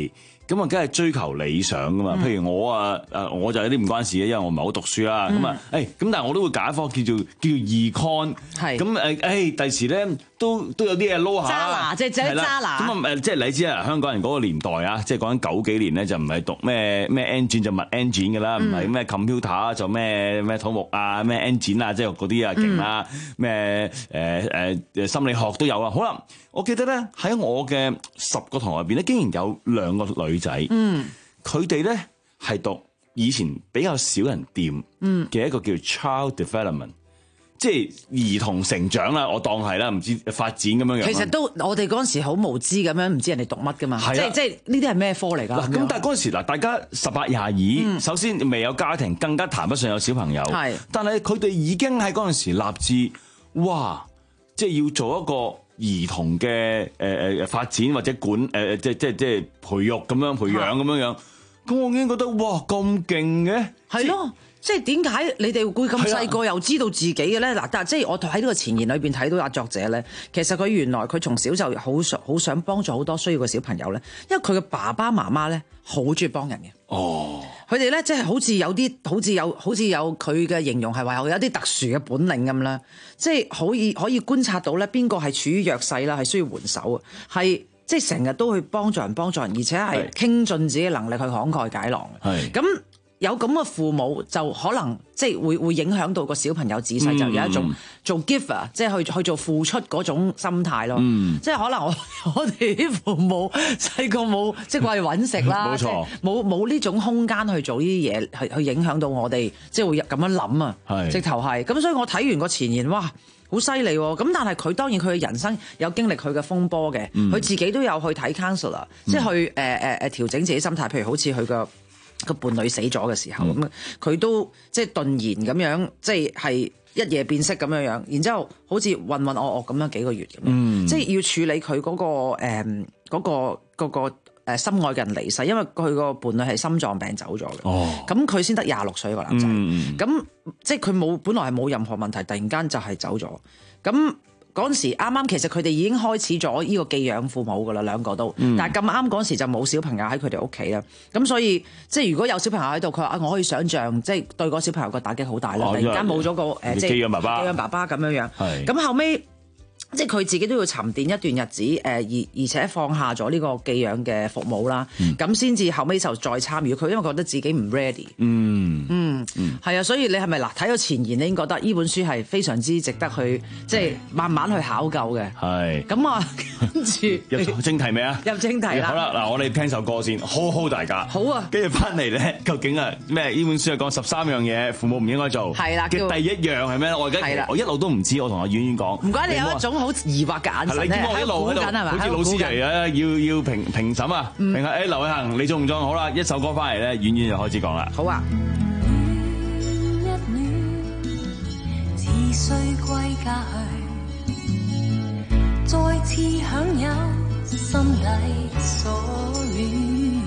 咁啊，梗係追求理想噶嘛。譬如我啊，誒我就有啲唔關事嘅，因為我唔係好讀書啦。咁啊，誒咁，但係我都會揀一科叫做叫做 econ。係。咁誒誒，第時咧都都有啲嘢撈下。 渣拿即係即係渣拿。 咁啊誒，即係你知啊，香港人嗰個年代啊，即係講緊九幾年咧，就唔係讀咩咩 engine 就乜 engine 嘅啦，唔係咩 computer 就咩咩土木啊，咩 engine 啊，即係嗰啲啊勁啦，咩誒誒誒心理學都有啊。好啦，我記得咧喺我嘅十個同學入邊咧，竟然有兩個女仔，嗯，佢哋咧係讀以前比較少人掂嘅一個叫 child development。即係兒童成長啦，我當係啦，唔知發展咁樣樣。 其實都我哋嗰陣時好無知咁樣，唔知人哋讀乜噶嘛。即係即係呢啲係咩科嚟㗎？ 咁但係嗰陣時嗱，大家十八廿二、嗯，首先未有家庭，更加談不上有小朋友。係，但係佢哋已經喺嗰陣時立志，哇！即係要做一個兒童嘅誒誒發展或者管誒、呃、即即即培育咁樣培養咁樣樣。咁我已經覺得哇咁勁嘅， 係咯。即係點解你哋會咁細個又知道自己嘅咧？嗱，但係即係我喺呢個前言裏邊睇到阿作者咧，其實佢原來佢從小就好想好想幫助好多需要嘅小朋友咧，因為佢嘅爸爸媽媽咧好中意幫人嘅。哦，佢哋咧即係好似有啲好似有好似有佢嘅形容係話有啲特殊嘅本領咁啦，即係可以可以觀察到咧邊個係處於弱勢啦，係需要援手啊，係即係成日都去幫助人幫助人，而且係傾盡自己能力去慷慨解囊。係咁。有咁嘅父母就可能即係會會影響到個小朋友自細就有一種做 giver，即係去去做付出嗰種心態咯。嗯、即係可能我我哋啲父母細個冇即係話揾食啦，冇錯，冇冇呢種空間去做呢啲嘢，去去影響到我哋，即係會咁樣諗啊。直頭係咁，所以我睇完個前言，哇，好犀利喎！咁但係佢當然佢嘅人生有經歷佢嘅風波嘅，佢、嗯、自己都有去睇 counselor，、嗯、即係去誒誒誒調整自己心態，譬如好似佢個個伴侶死咗嘅時候，咁佢、嗯、都即係頓然咁樣，即係係一夜變色咁樣樣，然之後好似渾渾噩噩咁樣幾個月咁樣，嗯、即係要處理佢嗰、嗰個誒嗰、嗯嗰個嗰、嗰個誒心愛嘅人離世，因為佢個伴侶係心臟病走咗嘅。哦，咁佢先得廿六歲個男仔，咁、嗯、即係佢冇本來係冇任何問題，突然間就係走咗，咁。嗰陣時啱啱其實佢哋已經開始咗呢個寄養父母噶啦，兩個都，嗯、但係咁啱嗰陣時就冇小朋友喺佢哋屋企啦，咁所以即係如果有小朋友喺度，佢話啊我可以想像，即係對個小朋友個打擊好大啦，哦、突然間冇咗個誒即係寄養爸爸，寄養爸爸咁樣樣，咁後尾。即係佢自己都要沉澱一段日子，誒而而且放下咗呢個寄養嘅服務啦，咁先至後尾就再參與佢，因為覺得自己唔 ready。嗯嗯嗯，係啊，所以你係咪嗱睇到前言，你已經覺得呢本書係非常之值得去即係慢慢去考究嘅。係。咁啊，跟住入正題未啊？入正題啦。好啦，嗱，我哋聽首歌先，好好大家。好啊。跟住翻嚟咧，究竟啊咩？呢本書係講十三樣嘢父母唔應該做。係啦。嘅第一樣係咩？我而家我一路都唔知，我同阿婉婉講。唔怪你有一種好疑惑嘅眼神咧，喺度估緊係嘛？好似老師嚟啊，要要評評審啊，評下誒劉偉恒，你中唔中？好啦，一首歌翻嚟咧，婉婉就開始講啦。好啊。暖一暖，自須歸家去，再次享有心底所戀。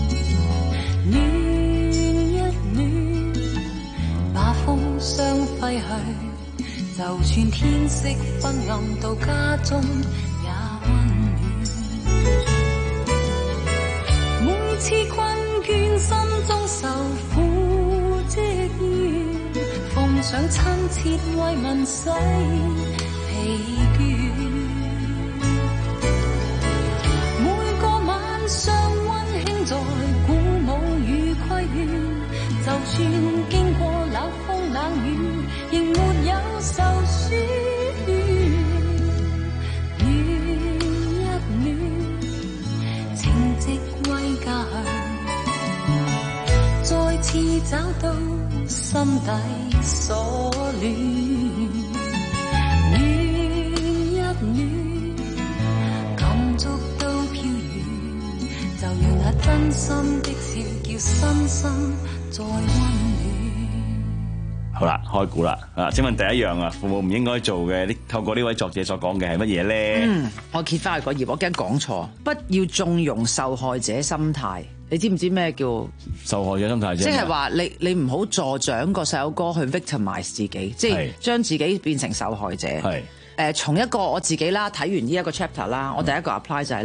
暖一暖，把風霜揮去。就算天色昏暗，到家中也溫暖。每次困倦，心中受苦積怨，奉上親切慰問洗疲倦。每個晚上溫馨在鼓舞與規勸，就算經過冷風冷雨，仍沒有受損。暖一暖，情直歸家鄉，再次找到心底所戀。暖一暖，感觸都飄遠，就讓那真心的笑叫身心再溫暖。好啦，開估啦！啊，請問第一樣啊，父母唔應該做嘅，呢透過呢位作者所講嘅係乜嘢咧？嗯，我揭翻去嗰頁，我驚講錯。不要縱容受害者心態。你知唔知咩叫受害者心態啫？即係話你你唔好助長個細路哥去 victimize 自己，即係將自己變成受害者。係誒，從一個我自己啦，睇完呢一個 chapter 啦，我第一個 apply 就係咧，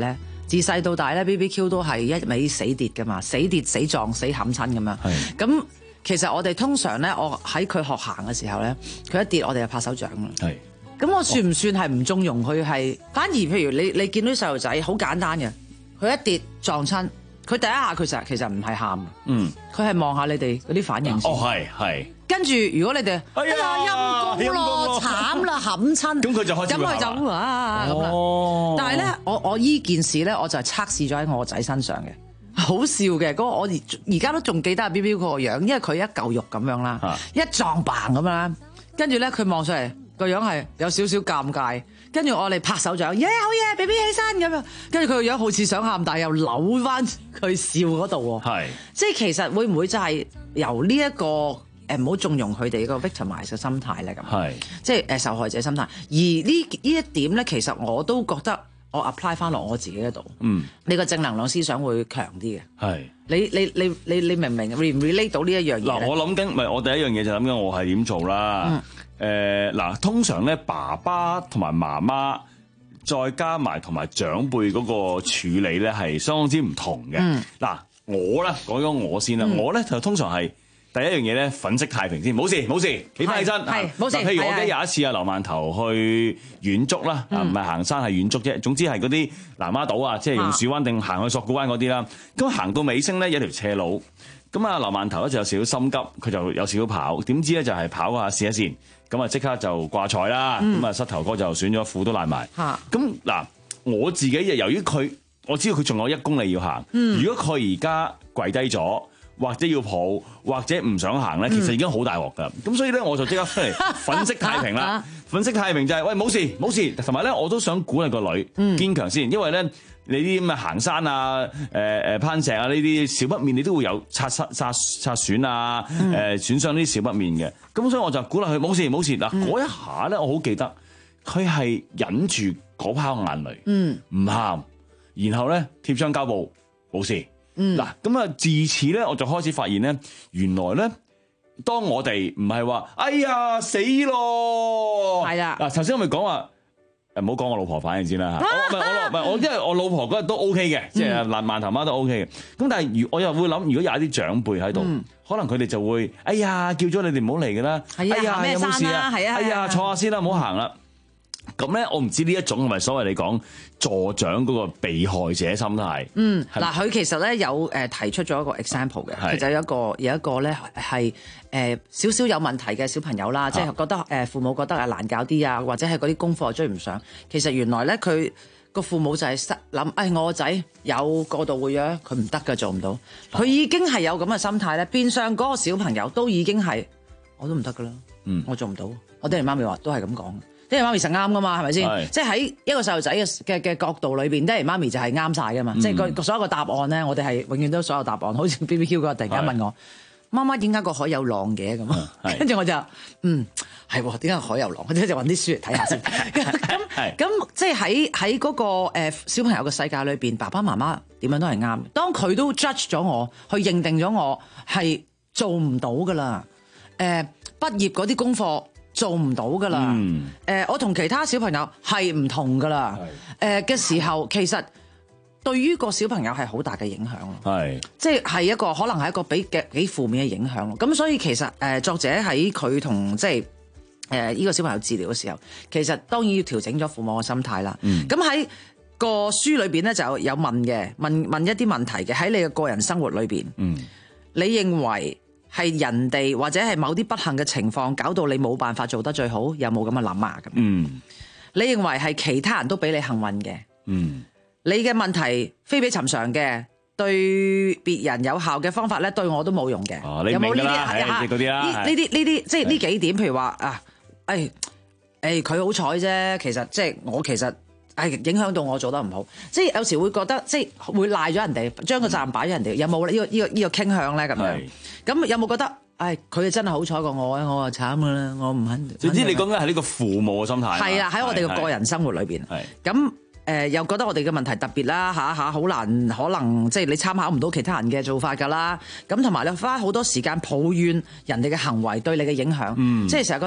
自細到大咧 B B Q 都係一味死跌噶嘛，死跌死撞死冚親咁樣。咁其實我哋通常咧，我喺佢學行嘅時候咧，佢一跌我哋就拍手掌啦。 係。 咁我算唔算係唔縱容佢係？反而譬如你你見到啲細路仔好簡單嘅，佢一跌撞親，佢第一下佢實其實唔係喊， 嗯， 佢係望下你哋嗰啲反應先。 哦，係係。 跟住如果你哋哎呀陰公咯，慘啦冚親， 咁佢就開始咁佢就啊咁啦。 哦， 但係咧，我我依件事咧，我就係測試咗喺我個仔身上嘅。好笑嘅，嗰、那個我而而家都仲記得阿 B B 個樣，因為佢一嚿肉咁樣啦，啊、一撞嘭咁樣啦，跟住咧佢望上嚟個樣係有少少尷尬，跟住我哋拍手掌，耶、yeah, 好嘢 B B 起身咁樣，跟住佢個樣好似想喊，但係又扭翻佢笑嗰度喎，係，即係其實會唔會就係由呢、這、一個誒唔好縱容佢哋個 victimize 嘅心態咧咁，係，即係誒受害者心態，而呢呢一點咧，其實我都覺得。我 apply 翻落我自己嗰度，嗯，你個正能量思想會強啲嘅，係，你你你你你明唔明 relate 唔 relate 到呢一樣嘢？ 嗱，我諗緊，唔係我第一樣嘢就諗緊我係點做啦。誒，嗱，通常咧，爸爸同埋媽媽再加埋同埋長輩嗰個處理咧，係相當之唔同嘅。嗱，我咧講咗我先啦，我咧就通常係。第一樣嘢咧，粉飾太平先，冇事冇事，企翻起身。係冇事。譬如我記得有一次啊，劉饅頭去遠足啦，啊唔係行山係遠足啫。總之係嗰啲南丫島啊，即係用樹灣定行去索罟灣嗰啲啦。咁行到尾聲咧，有條斜路，咁啊劉饅頭咧就有少少心急，佢就有少少跑，點知咧就係跑下試一試，咁啊即刻就掛彩啦，咁啊膝頭哥就損咗，褲都爛埋。咁嗱，我自己就由於佢，我知道佢仲有一公里要行，如果佢而家跪低咗。或者要抱，或者唔想行咧，其實已經好大鑊㗎。咁、嗯、所以咧，我就即刻出嚟粉飾太平啦。粉飾太平就係、是、喂冇事冇事，同埋咧我都想鼓勵個女堅強先，因為咧你啲咁嘅行山啊、誒、呃、誒攀石啊呢啲少不免你都會有擦擦擦擦損啊、誒、呃、損傷呢啲少不免嘅。咁所以我就鼓勵佢冇事冇事。嗱嗰一下咧，我好記得佢係忍住嗰泡眼淚，唔喊、嗯，然後咧貼張膠布冇事。嗱，咁啊，自此咧，我就開始發現咧，原來咧，當我哋唔係話，哎呀死咯，係啊，嗱，頭先我咪講話，誒，唔好講我老婆反應先啦嚇，唔係我唔係我，因為我老婆嗰日都 OK 嘅，即係爛饅頭媽都 OK 嘅，咁但係如我又會諗，如果有一啲長輩喺度，可能佢哋就會，哎呀，叫咗你哋唔好嚟㗎啦，哎呀，有冇事啊？係啊，哎呀，坐下先啦，唔好行啦。咁咧，我唔知呢一種係咪所謂你講助長嗰個被害者心態？嗯，嗱，佢其實咧有誒提出咗一個 example 嘅，其實有一個有一個咧係誒少少有問題嘅小朋友啦，即係覺得誒父母覺得啊難搞啲啊，或者係嗰啲功課追唔上。其實原來咧佢個父母就係諗，誒、哎、我個仔有過度活躍，佢唔得㗎，做唔到。佢已經係有咁嘅心態咧，變相嗰個小朋友都已經係我都唔得㗎啦，嗯，我做唔到。我爹哋媽咪話都係咁講。爹哋媽咪實啱噶嘛，係咪先？即係喺一個細路仔嘅嘅嘅角度裏邊，爹哋媽咪就係啱晒噶嘛。即係個所有嘅答案咧，我哋係永遠都所有答案。好似 B B Q 嗰個突然間問我：媽媽點解個海有浪嘅咁？跟住我就嗯係喎，點解海有浪？我即係揾啲書嚟睇下先。咁咁即係喺喺嗰個誒小朋友嘅世界裏邊，爸爸媽媽點樣都係啱。當佢都 judge 咗我，去認定咗我係做唔到噶啦。誒畢業嗰啲功課。做唔到噶啦，誒、嗯呃，我同其他小朋友係唔同噶啦，誒嘅時候，其實對於個小朋友係好大嘅影響咯，係，即係係一個可能係一個比幾幾負面嘅影響咯。咁所以其實誒、呃、作者喺佢同即係誒呢個小朋友治療嘅時候，其實當然要調整咗父母嘅心態啦。咁喺、嗯、個書裏邊咧就有問嘅，問問一啲問題嘅喺你嘅個人生活裏邊，嗯、你認為？係人哋或者係某啲不幸嘅情況搞到你冇辦法做得最好，有冇咁嘅諗啊？咁，嗯，你認為係其他人都比你幸運嘅？嗯，你嘅問題非比尋常嘅，對別人有效嘅方法咧，對我都冇用嘅。哦，你明㗎啦，係嗰啲啦。呢啲呢啲即係呢幾點，譬如話啊，誒誒佢好彩啫，其實即係我其實。係影響到我做得唔好，即係有時會覺得即係會賴咗人哋，將個責任擺咗人哋，有冇呢個呢個呢個傾向咧咁樣？咁有冇覺得，唉，佢哋真係好彩過我啊！我話慘㗎啦，我唔肯。總之你講緊係呢個父母嘅心態。係啊，喺我哋嘅個人生活裏邊。係。咁誒又覺得我哋嘅問題特別啦，下下好難，可能即係你參考唔到其他人嘅做法㗎啦。咁同埋你花好多時間抱怨人哋嘅行為對你嘅影響，即係成日覺得。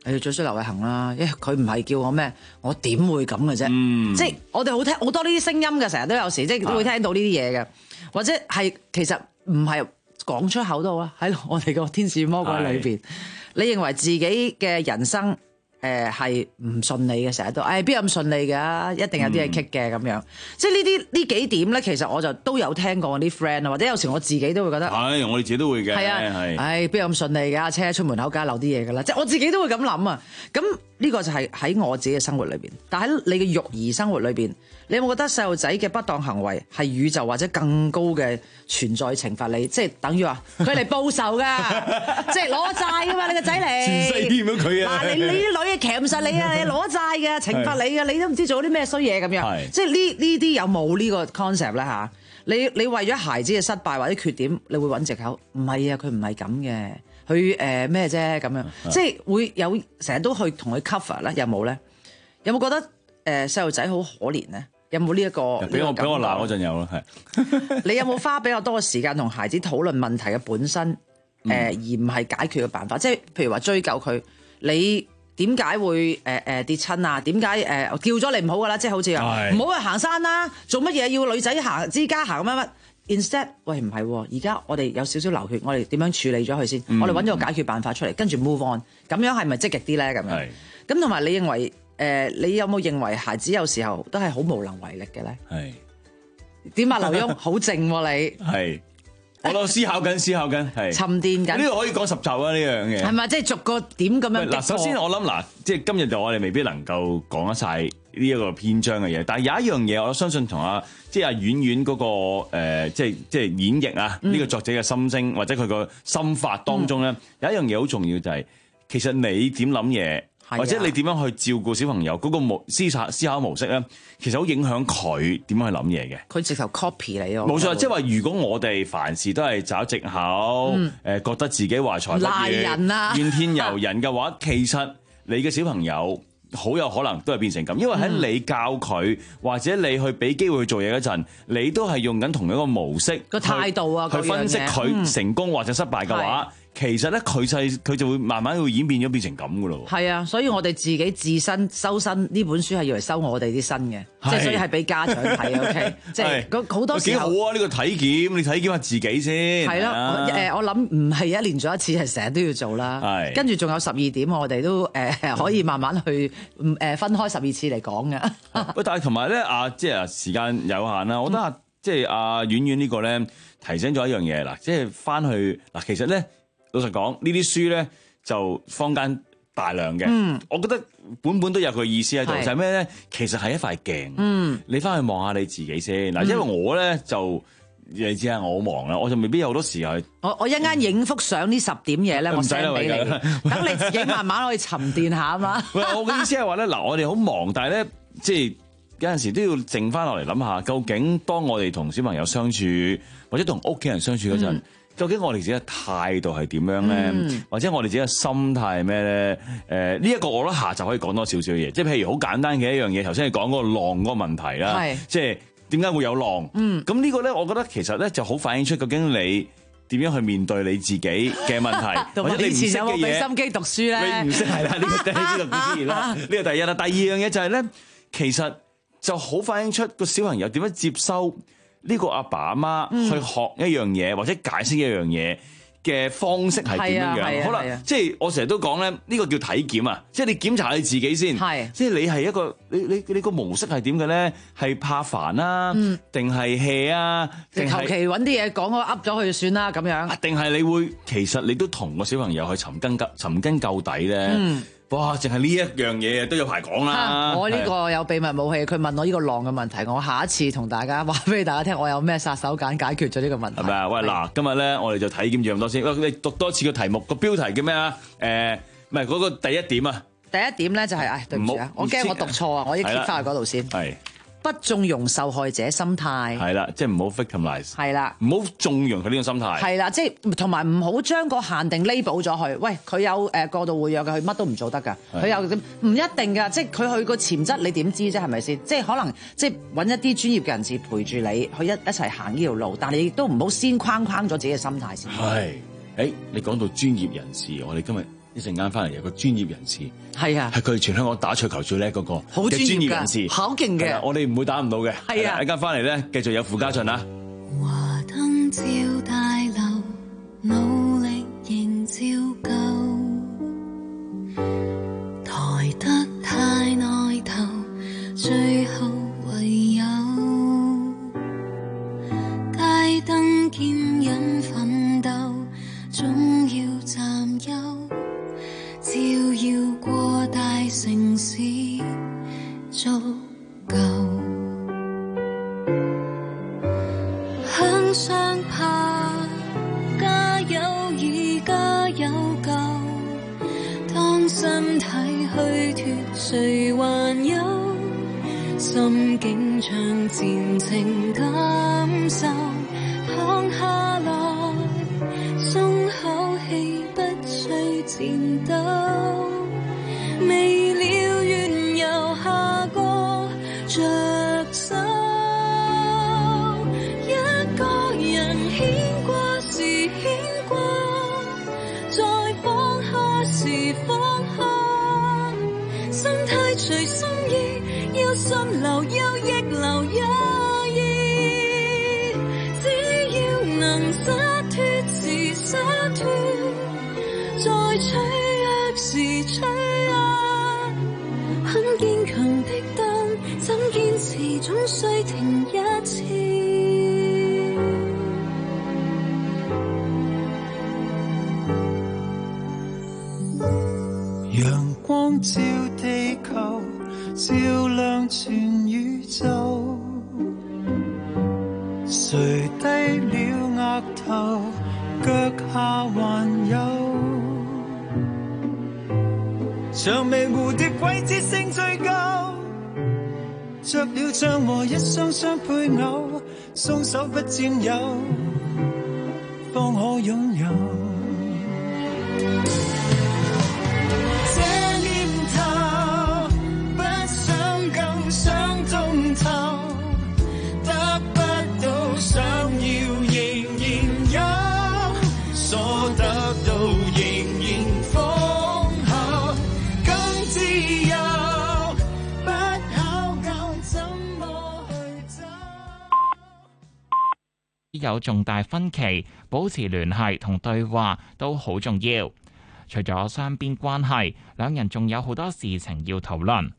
誒最衰劉偉恒啦，因為佢唔係叫我咩，我點會咁嘅啫？ 嗯、 即係我哋好聽好多呢啲聲音嘅，成日都有時即係都會聽到呢啲嘢嘅，或者係其實唔係講出口都好啦，喺我哋個天使魔鬼裏邊，你認為自己嘅人生誒係唔順利嘅，成日都誒邊有咁順利㗎？一定有啲嘢棘嘅咁樣，即係呢啲呢幾點咧，其實我就都有聽過我啲 friend 啊，或者有時我自己都會覺得係我哋自己都會嘅， 係啊， 係誒邊有咁順利㗎？車出門口梗係漏啲嘢㗎啦，即係我自己都會咁諗啊。咁呢個就係喺我自己嘅生活裏邊，但喺你嘅育兒生活裏邊，你有冇覺得細路仔嘅不當行為係宇宙或者更高嘅存在懲罰你？即係等於話佢嚟報仇㗎，即係攞債㗎嘛，你個仔嚟前世欠咗佢啊！ 嗱，你你啲女鉗實你啊，你攞債嘅懲罰你嘅，你都唔知做啲咩衰嘢咁樣。即係呢呢啲有冇呢個 concept 咧嚇？你你為咗孩子嘅失敗或者缺點，你會揾藉口？唔係啊，佢唔係咁嘅。佢誒咩啫咁樣，即係會有成日都去同佢 cover 咧，有冇咧？有冇覺得誒細路仔好可憐咧？有冇呢一個？ 俾我俾我鬧嗰陣有咯，係。 你有冇花比較多嘅時間同孩子討論問題嘅本身誒、呃，而唔係解決嘅辦法？即係譬如話追究佢，你點解會誒誒、呃、跌親啊？點解誒叫咗你唔好噶啦？即係好似話唔好去行山啦，做乜嘢要女仔行之家行乜乜？Instead， 喂唔係，而家我哋有少少流血，我哋點樣處理咗佢先？嗯、我哋揾咗個解決辦法出嚟，跟住 move on，咁樣係咪積極啲咧？咁樣，咁同埋你認為誒、呃，你有冇認為孩子有時候都係好無能為力嘅咧？係點啊，劉墉好靜喎、啊、你係。我喺度思考緊，思考緊，係沉澱緊。 呢個可以講十集啊！呢樣嘢係咪即係逐個點咁樣？ 嗱，首先我諗嗱，即係今日就我哋未必能夠講得晒呢一個篇章嘅嘢，但係有一樣嘢，我相信同阿即係阿婉婉嗰個誒，即係即係演繹啊，呢、嗯、個作者嘅心聲或者佢個心法當中咧，嗯、有一樣嘢好重要就係、是，其實你點諗嘢，或者你點樣去照顧小朋友嗰個模思考思考模式咧，其實好影響佢點樣去諗嘢嘅。 佢直頭 copy 你咯。冇錯，即係話如果我哋凡事都係找藉口，誒、嗯呃、覺得自己懷才不遇、 人啊、 怨天尤人嘅話，其實你嘅小朋友好有可能都係變成咁，因為喺你教佢、嗯、或者你去俾機會去做嘢嗰陣，你都係用緊同一個模式個態度啊， 去分析佢成功或者失敗嘅話。嗯其實咧，佢就佢就會慢慢會演變咗變成咁噶咯。係啊，所以我哋自己自身修身呢本書係要嚟收我哋啲身嘅，即係所以係俾家長睇。O K， 即係好多時候幾好啊！呢個體檢，你體檢下自己先。 係咯，誒，我諗唔係一年做一次，係成日都要做啦。係，跟住仲有十二點，我哋都誒可以慢慢去誒分開十二次嚟講嘅。 喂，但係同埋咧，啊，即係時間有限啦，我覺得即係阿婉婉呢個咧提醒咗一樣嘢嗱，即係翻去嗱，其實咧。老實講，呢啲書咧就坊間大量嘅，嗯、我覺得本本都有佢意思喺度，就係咩咧？其實係一塊鏡，嗯、你翻去望下你自己先嗱。因為我咧就你知啊，我好忙啦，我就未必有好多時候去。我我一陣間影幅相呢十點嘢咧，我 send 俾你，等你自己慢慢可以沉澱下啊嘛。 喂，我嘅意思係話咧，嗱，我哋好忙，但係咧，即係有陣時都要靜翻落嚟諗下，究竟當我哋同小朋友相處，或者同屋企人相處嗰陣。嗯究竟我哋自己嘅態度係點樣咧？嗯、或者我哋自己嘅心態係咩咧？誒、呃，呢、這、一個我覺得下集可以講多少少嘢，即係譬如好簡單嘅一樣嘢。頭先你講嗰個浪嗰個問題啦，是即係點解會有浪？嗯，咁呢個咧，我覺得其實咧就好反映出究竟你點樣去面對你自己嘅問題，或者你唔識嘅嘢。有冇俾心機讀書咧？你唔識係啦，呢、這個第呢個固之然啦，呢個第一啦。第二樣嘢就係、是、咧，其實就好反映出個小朋友點樣接收。呢個阿爸阿媽去學一樣嘢，或者解釋一樣嘢嘅方式係點樣樣？好啦，即係我成日都講咧，呢個叫體檢啊！即係你檢查你自己先，即係你係一個你你你個模式係點嘅咧？係怕煩啊，定係 hea 啊？定係求其揾啲嘢講，我噏咗佢就算啦咁樣。定係你會其實你都同個小朋友去尋根究尋根究底咧？哇！淨係呢一樣嘢都有排講啦。我呢個有秘密武器，佢問我呢個浪嘅問題，我下一次同大家話俾大家聽，我有咩殺手鐧解決咗呢個問題。係咪啊？喂，嗱，今日咧我哋就體檢住咁多先。喂，你讀多次個題目，個標題叫咩啊？誒，唔係嗰個第一點啊。第一點咧就係，唉，對唔住啊，我驚我讀錯啊，我要 keep 翻去嗰度先。係。不縱容受害者心態係啦，即係唔好 victimize 係啦，唔好縱容佢呢個心態係啦，即係同埋唔好將個限定 label 咗佢。喂，佢有誒過度活躍嘅，佢乜都唔做得㗎。佢有唔一定㗎，即係佢去個潛質，你點知啫？係咪先？即係可能即係揾一啲專業嘅人士陪住你，去一一齊行呢條路，但係你亦都唔好先框框咗自己嘅心態先。係，誒，你講到專業人士，我哋今日一陣間翻嚟有個專業人士， 係啊， 係佢哋全香港打桌球最叻嗰個好專嘅專業㗎業人士， 好勁嘅係啊我哋唔會打唔到嘅。 係啊一陣間翻嚟咧，繼續有傅家俊啦。 華燈照大樓，努力仍照舊。抬得太耐頭，最後唯有街燈劍引奮鬥，總要佔優，照耀過大城市足夠。向上爬，加油而加有救。當身體虛脫，誰還有心境唱前程感受？躺下來，鬆口氣，不需戰鬥。未了緣由下個着手，一個人牽掛時牽掛，再放下時放下，心態隨心意，要心留休亦留也意，只要能灑脫時灑脫，在脆弱時脆弱，很堅強的燈，怎堅持總需停一次。 陽光照地球，照亮全宇宙。誰低了額頭，腳下還有薔薇蝴蝶季節性最高，着了帳和一雙雙配偶，鬆手不佔有，方可擁有。這念頭不想更想通透，得不到想要仍然有，所得到仍然豐厚，更自由，不考究怎麼去走。 有重大分歧，保持聯繫同對話都好重要。除咗雙邊關係，兩人仲有好多事情要討論。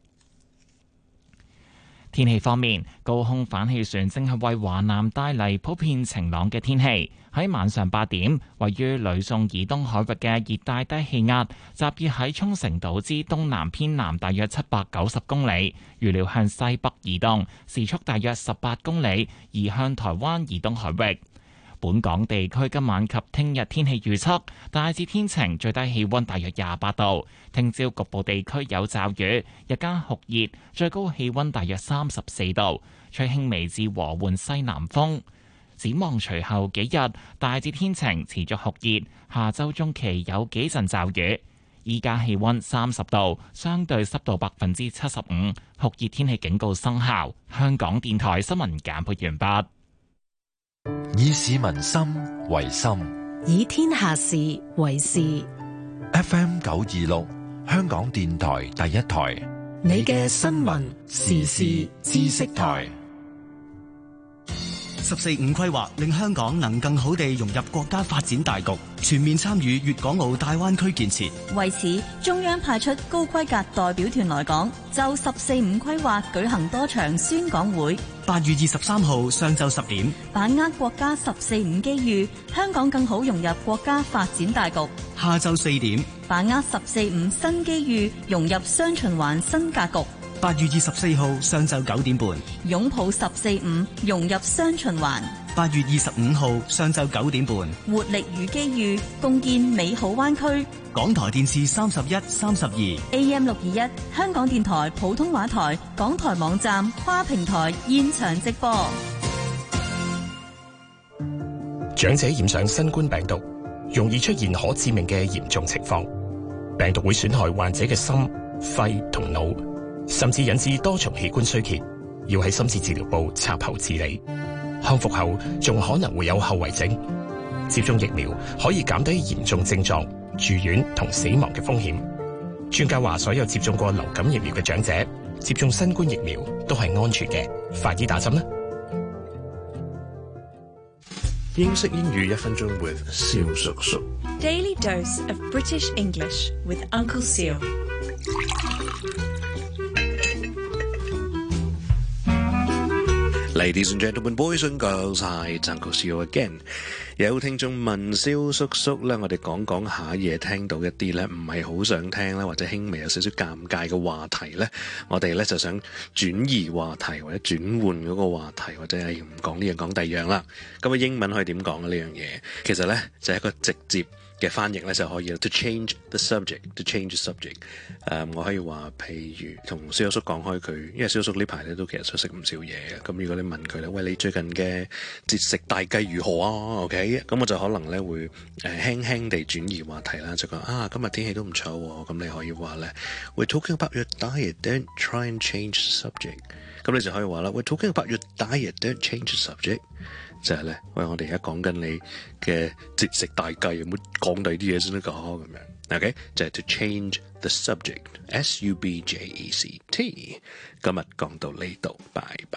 天氣方面，高空反氣旋正係為華南帶嚟普遍晴朗嘅天氣。喺晚上八點，位於呂宋以東海域嘅熱帶低氣壓集結喺沖繩島之東南偏南大約七百九十公里，預料向西北移動，時速大約十八公里，移向台灣以東海域。本港地區今晚及聽日天氣預測大致天晴，最低氣溫大約廿八度。聽朝局部地區有驟雨，日間酷熱，最高氣溫大約三十四度，吹輕微至和緩西南風。展望隨後幾日大致天晴，持續酷熱，下週中期有幾陣驟雨。依家氣溫三十度，相對濕度百分之七十五，酷熱天氣警告生效。香港電台新聞簡報完畢。 以市民心為心， 以天下事為事。 F M 九二六，香港電台第一台， 你嘅新聞時事知識台。 十四五規劃令香港能更好地融入國家發展大局，全面參與粵港澳大灣區建設。 為此，中央派出高規格代表團來港，就十四五規劃舉行多場宣講會。 八月二十三號上晝十點， 把握國家十四五機遇，香港更好融入國家發展大局。 下晝四點， 把握十四五新機遇，融入雙循環新格局。 八月二十四號上晝九點半， 擁抱十四五，融入雙循環。 八月二十五號上晝九點半， 活力與機遇，共建美好灣區。 港台電視三十一、三十二 A M 六二一，香港電台普通話台，港台網站跨平台現場直播。 長者染上新冠病毒，容易出現可致命嘅嚴重情況，病毒會損害患者嘅心、肺同腦，甚至引致多重器官衰竭，要喺深切治療部插喉治理。康復後仲可能會有後遺症。接種疫苗可以減低嚴重症狀， 住院同死亡嘅風險。專家話，所有接種過流感疫苗嘅長者接種新冠疫苗都係安全嘅，快啲打針啦！ 英式英語一分鐘 with 蕭叔叔。 Daily dose of British English with Uncle Seal. Ladies and gentlemen, boys and girls, hi, it's Uncle Seal again. 有聽眾問蕭叔叔咧，我哋講講下嘢，聽到一啲咧唔係好想聽啦，或者輕微有少少尷尬嘅話題咧，我哋咧就想轉移話題或者轉換嗰個話題，或者係唔講呢樣講第二樣啦。咁啊英文可以點講呢樣嘢？其實咧就係一個直接嘅翻譯咧就可以啦 to change the subject, to change the subject。誒，我可以話，譬如同蕭叔講開佢，因為蕭叔呢排咧都其實出食唔少嘢嘅。咁如果你問佢咧，喂，你最近嘅節食大計如何啊 ？OK，咁我就可能咧會誒輕輕地轉移話題啦，就講啊，今日天氣都唔錯喎。咁你可以話咧 ，We're talking about your diet, don't try and change the subject。咁你就可以話啦 ，We're talking about your diet, don't change the subject。就係咧，喂，我哋而家講緊你嘅節食大計，有冇講第啲嘢先得㗎？咁樣 ，OK， 就係 to change the subject，S U B J E C T。今日講到呢度，拜拜。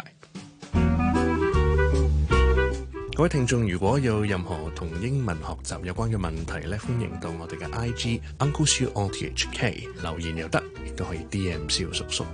各位聽眾，如果有任何同英文學習有關嘅問題咧，歡迎到我哋嘅 I G Uncle Siu O T H K 留言又得，亦都可以 D M 蕭叔叔。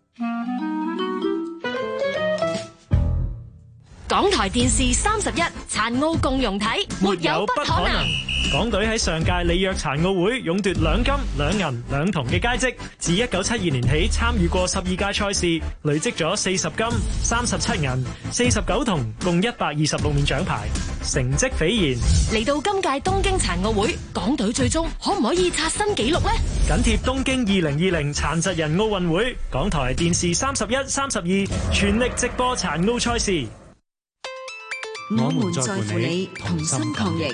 港台電視三十一殘奧共融體，沒有不可能。 港隊喺上屆里約殘奧會勇奪兩金兩銀兩銅嘅佳績，自一九七二年起參與過十二屆賽事，累積咗四十金、三十七銀、四十九銅，共一百二十六面獎牌，成績斐然。 嚟到今屆東京殘奧會，港隊最終可唔可以刷新紀錄呢？ 緊貼東京二零二零殘疾人奧運會，港台電視三十一、三十二全力直播殘奧賽事。 我們在乎你，同心抗疫。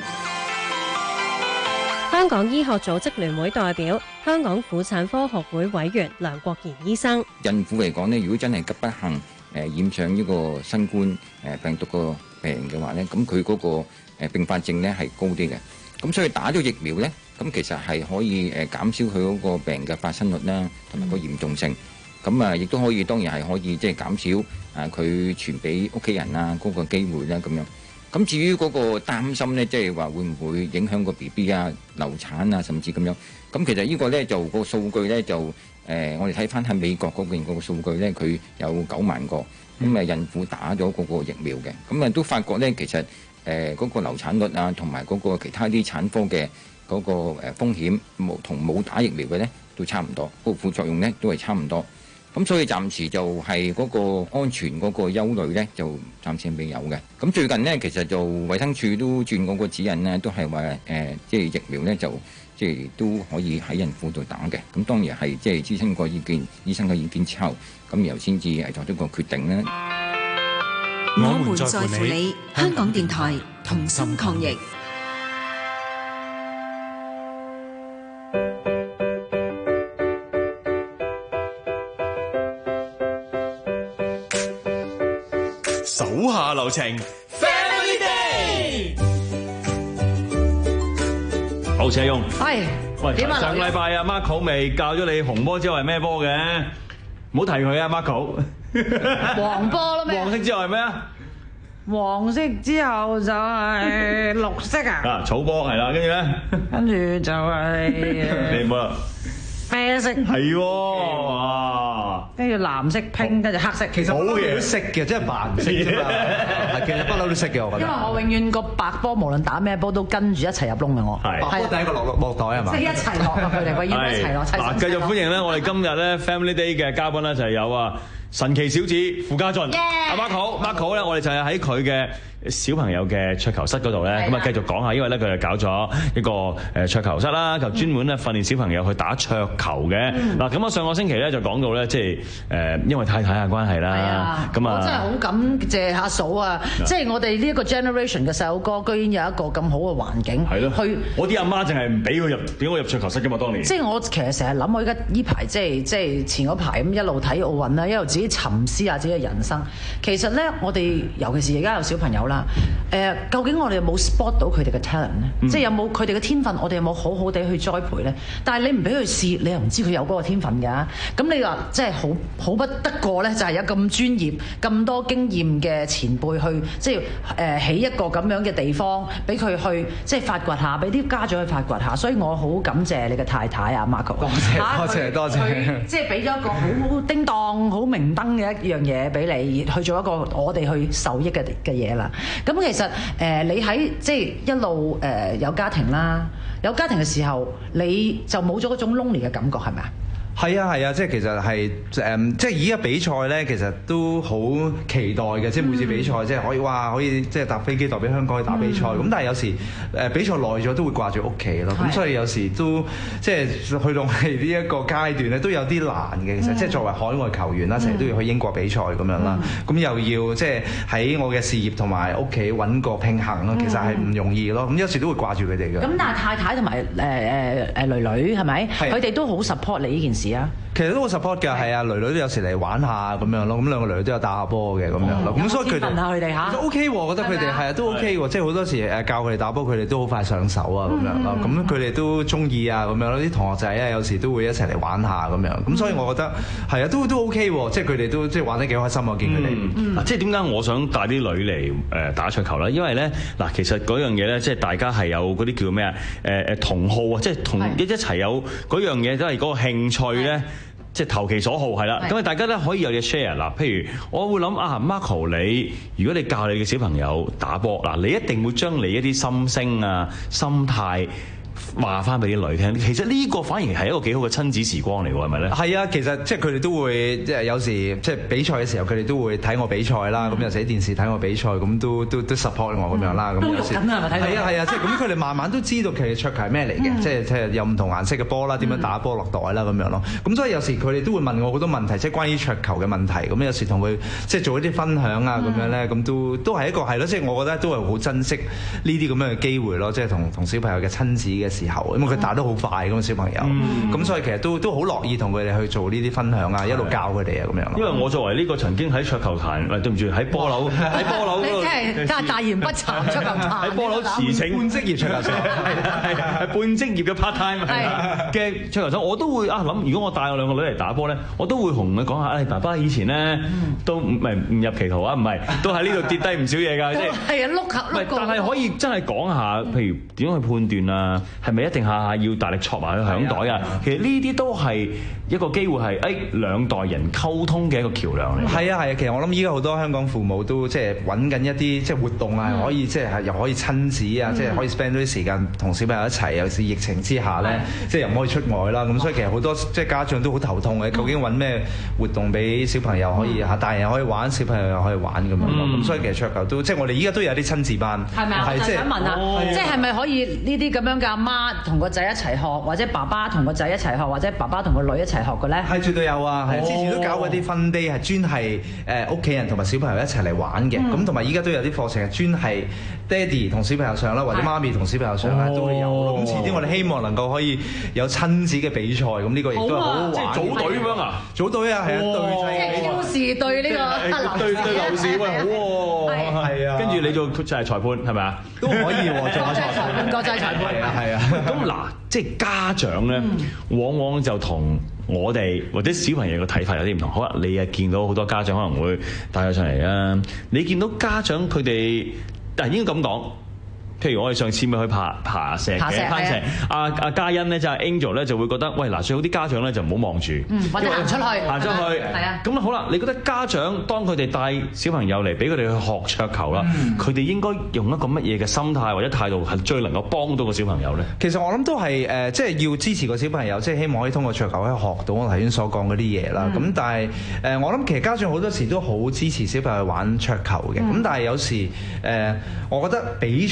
香港醫學組織聯會代表、香港婦產科學會委員梁國賢醫生： 孕婦嚟講呢，如果真係急不幸誒染上呢個新冠誒病毒個病嘅話咧，咁佢嗰個誒併發症咧係高啲嘅。咁所以打咗疫苗咧，咁其實係可以誒減少佢嗰個病嘅發生率啦，同埋個嚴重性。咁啊，亦都可以當然係可以即係減少啊佢傳俾屋企人啊嗰個機會啦咁樣。咁至於嗰個擔心咧，即係話會唔會影響個 B B 啊、流產啊，甚至咁樣。咁其實呢個咧就個數據咧就誒、呃，我哋睇翻喺美國嗰邊嗰個數據咧，佢有九萬個咁啊、嗯、孕婦打咗嗰個疫苗嘅。咁啊都發覺咧，其實誒嗰、呃嗰個流產率啊，同埋嗰個其他啲產科嘅嗰個誒風險冇同冇打疫苗嘅咧都差唔多，嗰、嗰個副作用咧都係差唔多。咁所以暫時就係嗰個安全嗰個憂慮咧，就暫時未有嘅。咁最近呢，其實就衛生署都轉嗰個指引咧，都係話誒，即係疫苗咧就即係都可以喺孕婦度打嘅。咁當然係即係諮詢過意見，醫生嘅意見之後，咁然後先至係作出個決定咧。 我們在乎你，香港電台同心抗疫。 手下留情 ，Family Day。 好，謝用。 係。 喂， 點啊？ 上禮拜啊 ，Marco 未教咗你紅波之後係咩波嘅？唔好提佢啊 ，Marco。 黃波咯咩？ 黃色之後係咩啊？ 黃色之後就係綠色啊。 啊，草波係啦，跟住咧。 跟住就係。 你冇啦。 啡色係喎，哇！ 跟住藍色拼，跟住黑色。 其實冇嘢都識嘅，即係扮唔識啫嘛。係，其實不嬲都識嘅，我覺得。 因為我永遠個白波無論打咩波都跟住一齊入窿嘅我。 係。白波第一個落落落袋係嘛？ 即係一齊落啊！佢哋個要一齊落。 嗱，繼續歡迎咧，我哋今日咧 Family Day 嘅嘉賓咧就係有啊神奇小子傅家俊。阿 Marco，Marco 咧，我哋就係喺佢嘅小朋友嘅桌球室嗰度咧，咁啊繼續講下，因為咧佢就搞咗一個誒桌球室啦，就專門咧訓練小朋友去打桌球嘅。嗱，咁我上個星期咧就講到咧，即係誒因為太太嘅關係啦，咁啊， 我真係好感謝阿嫂啊！即係我哋呢一個 generation 嘅細路哥，居然有一個咁好嘅環境， 係咯， 去我啲阿媽淨係唔俾佢入，俾我入桌球室㗎嘛，當年。 即係我其實成日諗，我而家呢排即係即係前嗰排咁一路睇奧運啦，一路自己己沉思下自己嘅人生。其實咧，我哋尤其是而家有小朋友啦，誒、呃，究竟我哋有冇 spot 到佢哋嘅 talent 咧？嗯、即係有冇佢哋嘅天分，我哋有冇好好地去栽培咧？但係你唔俾佢試，你又唔知佢有嗰個天分㗎。咁你話即係好好不得過咧，就係有咁專業、咁多經驗嘅前輩去，即係誒起一個咁樣嘅地方，俾佢去即係發掘下，俾啲家長去發掘下。所以我好感謝你嘅太太啊 Marco， 多謝多謝多謝， 即係俾咗一個好好叮當、好明燈嘅一樣嘢俾你去做一個我哋去受益嘅嘅嘢啦。咁其實誒、呃、你喺即係一路誒、呃、有家庭啦，有家庭嘅時候你就冇咗嗰種 lonely 嘅感覺係咪啊？ 係啊係啊，即係其實係誒，即係而家比賽咧，其實都好期待嘅，即係每次比賽、嗯、即係可以哇，可以即係搭飛機代表香港去打比賽。咁、嗯、但係有時誒比賽耐咗都會掛住屋企咯，咁所以有時都即係去到係呢一個階段咧，都有啲難嘅。其實、嗯、即係作為海外球員啦，成日都要去英國比賽咁樣啦，咁、嗯、又要即係喺我嘅事業同埋屋企揾個平衡咯，其實係唔容易咯。咁有時都會掛住佢哋嘅。咁但係太太同埋誒誒誒女女係咪？佢哋都好 support 你呢件事啊？ 其實都好 support 㗎，係啊，女女都有時嚟玩下咁樣咯，咁兩個女女都有打下波嘅咁樣咯，咁所以佢哋佢哋嚇， 其實 OK 喎，我覺得佢哋係啊都 OK 喎，即係好多時誒教佢哋打波，佢哋都好快上手啊咁樣咯，咁佢哋都中意啊咁樣咯，啲同學仔啊有時都會一齊嚟玩下咁樣，咁所以我覺得係啊都都 OK 喎，即係佢哋都即係玩得幾開心啊，見佢哋。 嗱，即係點解我想帶啲女嚟誒打桌球咧？因為咧嗱，其實嗰樣嘢咧，即係大家係有嗰啲叫咩啊？誒誒同好啊，即係同一一齊有嗰樣嘢，都係嗰個興趣咧。即係投其所好係啦，咁啊大家咧可以有嘢 share 嗱，譬如我會諗啊 Marco 你，如果你教你嘅小朋友打波嗱，你一定會將你一啲心聲啊、心態話翻俾啲女聽，其實呢個反而係一個幾好嘅親子時光嚟喎，係咪咧？ 係啊，其實即係佢哋都會即係有時即係比賽嘅時候，佢哋都會睇我比賽啦。咁有時喺電視睇我比賽，咁都都都 support 我咁樣啦。咁有時係啊係啊，即係咁佢哋慢慢都知道其實桌球係咩嚟嘅，即係即係有唔同顏色嘅波啦，點樣打波落袋啦咁樣咯。咁所以有時佢哋都會問我好多問題，即係關於桌球嘅問題。咁有時同佢即係做一啲分享啊咁樣咧，咁都都係一個係咯，即係我覺得都係好珍惜呢啲咁樣嘅機會咯，即係同同小朋友嘅親子嘅時候，因為佢打得好快咁小朋友，咁、嗯、所以其實都都好樂意同佢哋去做呢啲分享啊，一路教佢哋啊咁樣。 因為我作為呢個曾經喺桌球壇，喂對唔住喺波樓喺波樓嗰度， 你真係大言不慚桌球壇喺波樓辭請半職業桌球手， 係係半職業嘅 part time 嘅桌球手，我都會啊諗，如果我帶我兩個女嚟打波咧，我都會同佢講下，誒、哎、爸爸以前咧都唔係唔入歧途啊，唔係都喺呢度跌低唔少嘢㗎，即係係啊碌下碌過， 但係可以真係講下，譬如點樣去判斷啊，係咪一定下下要大力戳埋去響袋啊？其實呢啲都係一個機會係誒兩代人溝通嘅一個橋梁嚟。 係啊係啊，其實我諗依家好多香港父母都即係揾緊一啲即係活動啊，可以即係又可以親子啊，即係可以 spend 多啲時間同小朋友一齊。尤其是疫情之下咧，即係又唔可以出外啦，咁所以其實好多即係家長都好頭痛嘅，究竟揾咩活動俾小朋友可以嚇，大人可以玩，小朋友又可以玩咁樣咯。咁所以其實桌球都即係我哋依家都有啲親子班。 係咪啊？我就想問下，即係係咪可以呢啲咁樣嘅阿媽同個仔一齊學，或者爸爸同個仔一齊學，或者爸爸同個女一齊學嘅咧？ 係絕對有啊！係之前都搞過啲 fun day，係專係誒屋企人同埋小朋友一齊嚟玩嘅。咁同埋依家都有啲課程係專係爹哋同小朋友上啦，或者媽咪同小朋友上啦，都會有。咁遲啲我哋希望能夠可以有親子嘅比賽，咁呢個亦都係好好玩。 即係組隊咁樣啊？ 組隊啊，係啊，對即係 Q 氏對呢個對對劉氏，喂好喎，係啊。跟住你做就係裁判係咪啊？ 都可以喎，做下裁判，國際裁判係啊係啊。 咁嗱，即係家長咧，往往就同我哋或者小朋友嘅睇法有啲唔同。好啦，你又見到好多家長可能會帶佢上嚟啊。你見到家長佢哋，但係應該咁講。譬如我哋上次咪去爬爬石嘅攀石，阿阿嘉欣咧就係 Angel 咧就會覺得，喂嗱，最好啲家長咧就唔好望住， 或者行出去， 行出去，係啊。咁好啦，你覺得家長當佢哋帶小朋友嚟，俾佢哋去學桌球啦，佢哋應該用一個乜嘢嘅心態或者態度係最能夠幫到個小朋友咧？ 其實我諗都係誒，即係要支持個小朋友，即係希望可以通過桌球可以學到我頭先所講嗰啲嘢啦。咁但係誒，我諗其實家長好多時都好支持小朋友玩桌球嘅。咁但係有時誒，我覺得比賽嘅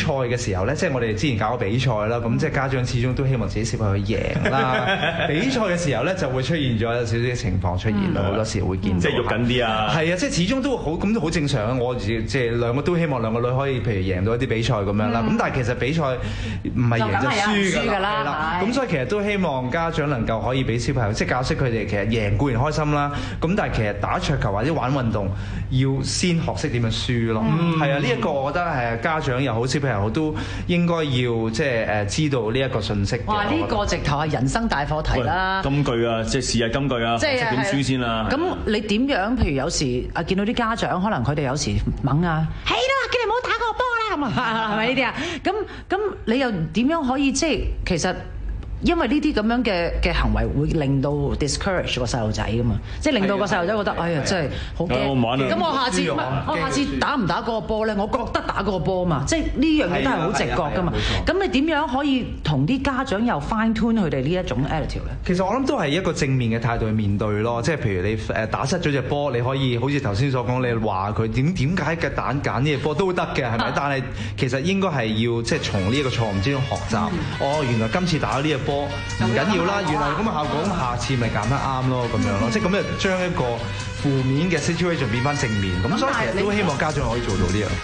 時候咧，即係我哋之前搞過比賽啦，咁即係家長始終都希望自己小朋友去贏啦。比賽嘅時候咧就會出現咗有少少嘅情況出現啦，好多時會見到。 即係喐緊啲啊！ 係啊，即係始終都好咁都好正常啊！我自己即係兩個都希望兩個女可以譬如贏到一啲比賽咁樣啦。咁但係其實比賽唔係贏就輸㗎啦。咁所以其實都希望家長能夠可以俾小朋友即係教識佢哋其實贏固然開心啦。咁但係其實打桌球或者玩運動要先學識點樣輸咯。係啊，呢一個我覺得係家長又好，小朋友好都應該要即係誒知道呢一個信息。 哇！呢個直頭係人生大課題啦。 金句啊，即係試下金句啊，識點輸先啦。 咁你點樣？譬如有時啊，見到啲家長可能佢哋有時掹啊，係啦，叫你唔好打個波啦，咁啊，係咪呢啲啊？咁咁你又點樣可以即係其實？因為呢啲咁樣嘅嘅行為會令到 discourage 個細路仔噶嘛，即係令到個細路仔覺得哎呀真係好驚。咁我下次我下次打唔打嗰個波咧？我覺得打嗰個波嘛，即係呢樣嘢都係好直覺噶嘛。咁你點樣可以同啲家長又 fine tune 佢哋呢一種 attitude 咧？ 其實我諗都係一個正面嘅態度去面對咯，即係譬如你誒打失咗隻波，你可以好似頭先所講，你話佢點點解嘅蛋揀呢隻波都得嘅，係咪？但係其實應該係要即係從呢一個錯誤之中學習。哦，原來今次打咗呢隻波。唔緊要啦，原來咁嘅效果，咁下次咪揀得啱咯，咁樣咯，即係咁就將一個負面嘅 situation 變翻正面，咁所以其實都希望家長可以做到呢樣。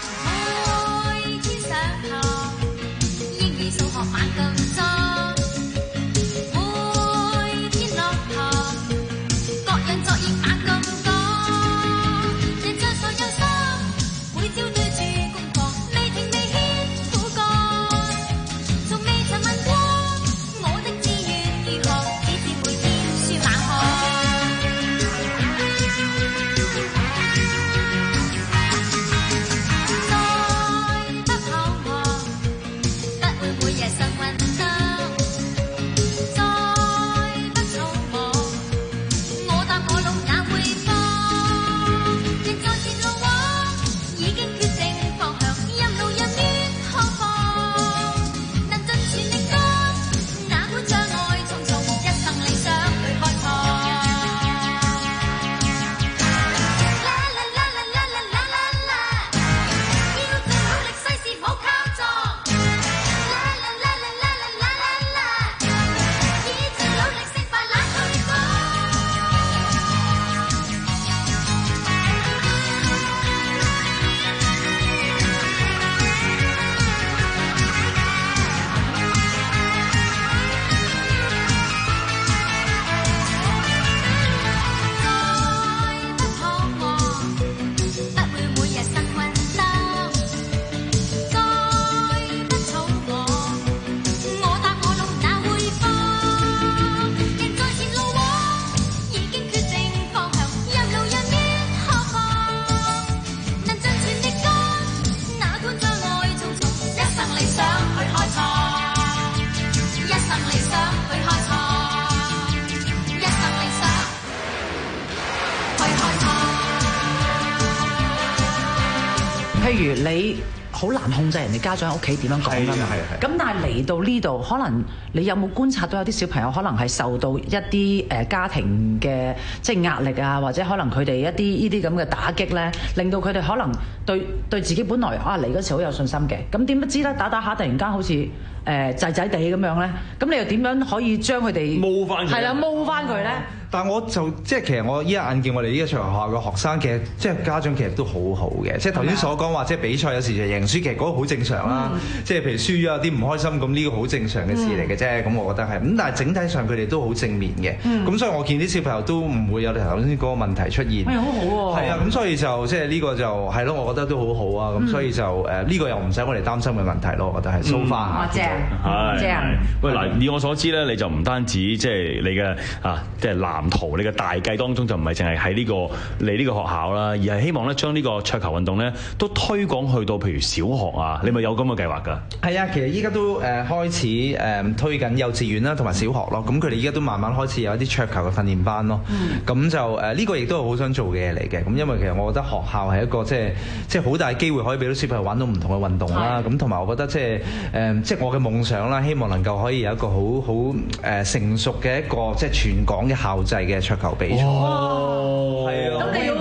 譬如你好難控制人哋家長喺屋企點樣講㗎嘛，咁但係嚟到呢度，可能你有冇觀察到有啲小朋友可能係受到一啲誒家庭嘅即係壓力啊，或者可能佢哋一啲呢啲咁嘅打擊咧，令到佢哋可能對對自己本來啊嚟嗰時好有信心嘅，咁點不知咧打打下突然間好似誒滯滯地咁樣咧，咁你又點樣可以將佢哋摸翻佢？ 係啦，摸翻佢咧。 但我就即係其實我依家眼見我哋呢個場學校嘅學生，其實即係家長其實都好好嘅，即係頭先所講話，即係比賽有時就贏輸，其實嗰個好正常啦。嗯、即係譬如輸咗有啲唔開心，咁呢個好正常嘅事嚟嘅啫。咁、嗯、我覺得係咁，但係整體上佢哋都好正面嘅。咁、嗯、所以我見啲小朋友都唔會有頭先嗰個問題出現。 係好好喎。係啊，咁所以就即係呢個就係咯，我覺得都好好啊。咁、嗯、所以就誒呢、呃這個又唔使我哋擔心嘅問題咯。我覺得係 so far 嚇。 正係正。 喂嗱，以我所知咧，你就唔單止即係你嘅啊，即係藍圖，你嘅大計當中就唔係淨係喺呢個你呢個學校啦，而係希望咧將呢個桌球運動咧都推廣去到譬如小學啊，你咪有咁嘅計劃㗎？ 係啊，其實依家都誒開始誒推緊幼稚園啦，同埋小學咯。咁佢哋依家都慢慢開始有一啲桌球嘅訓練班咯。咁、嗯、就誒呢個亦都係好想做嘅嘢嚟嘅。咁因為其實我覺得學校係一個即係即係好大機會可以俾到小朋友玩到唔同嘅運動啦。咁同埋我覺得即係誒即係我嘅夢想啦，希望能夠可以有一個好好誒成熟嘅一個即係全港嘅校際嘅桌球比賽。 哦，係啊！咁你要開多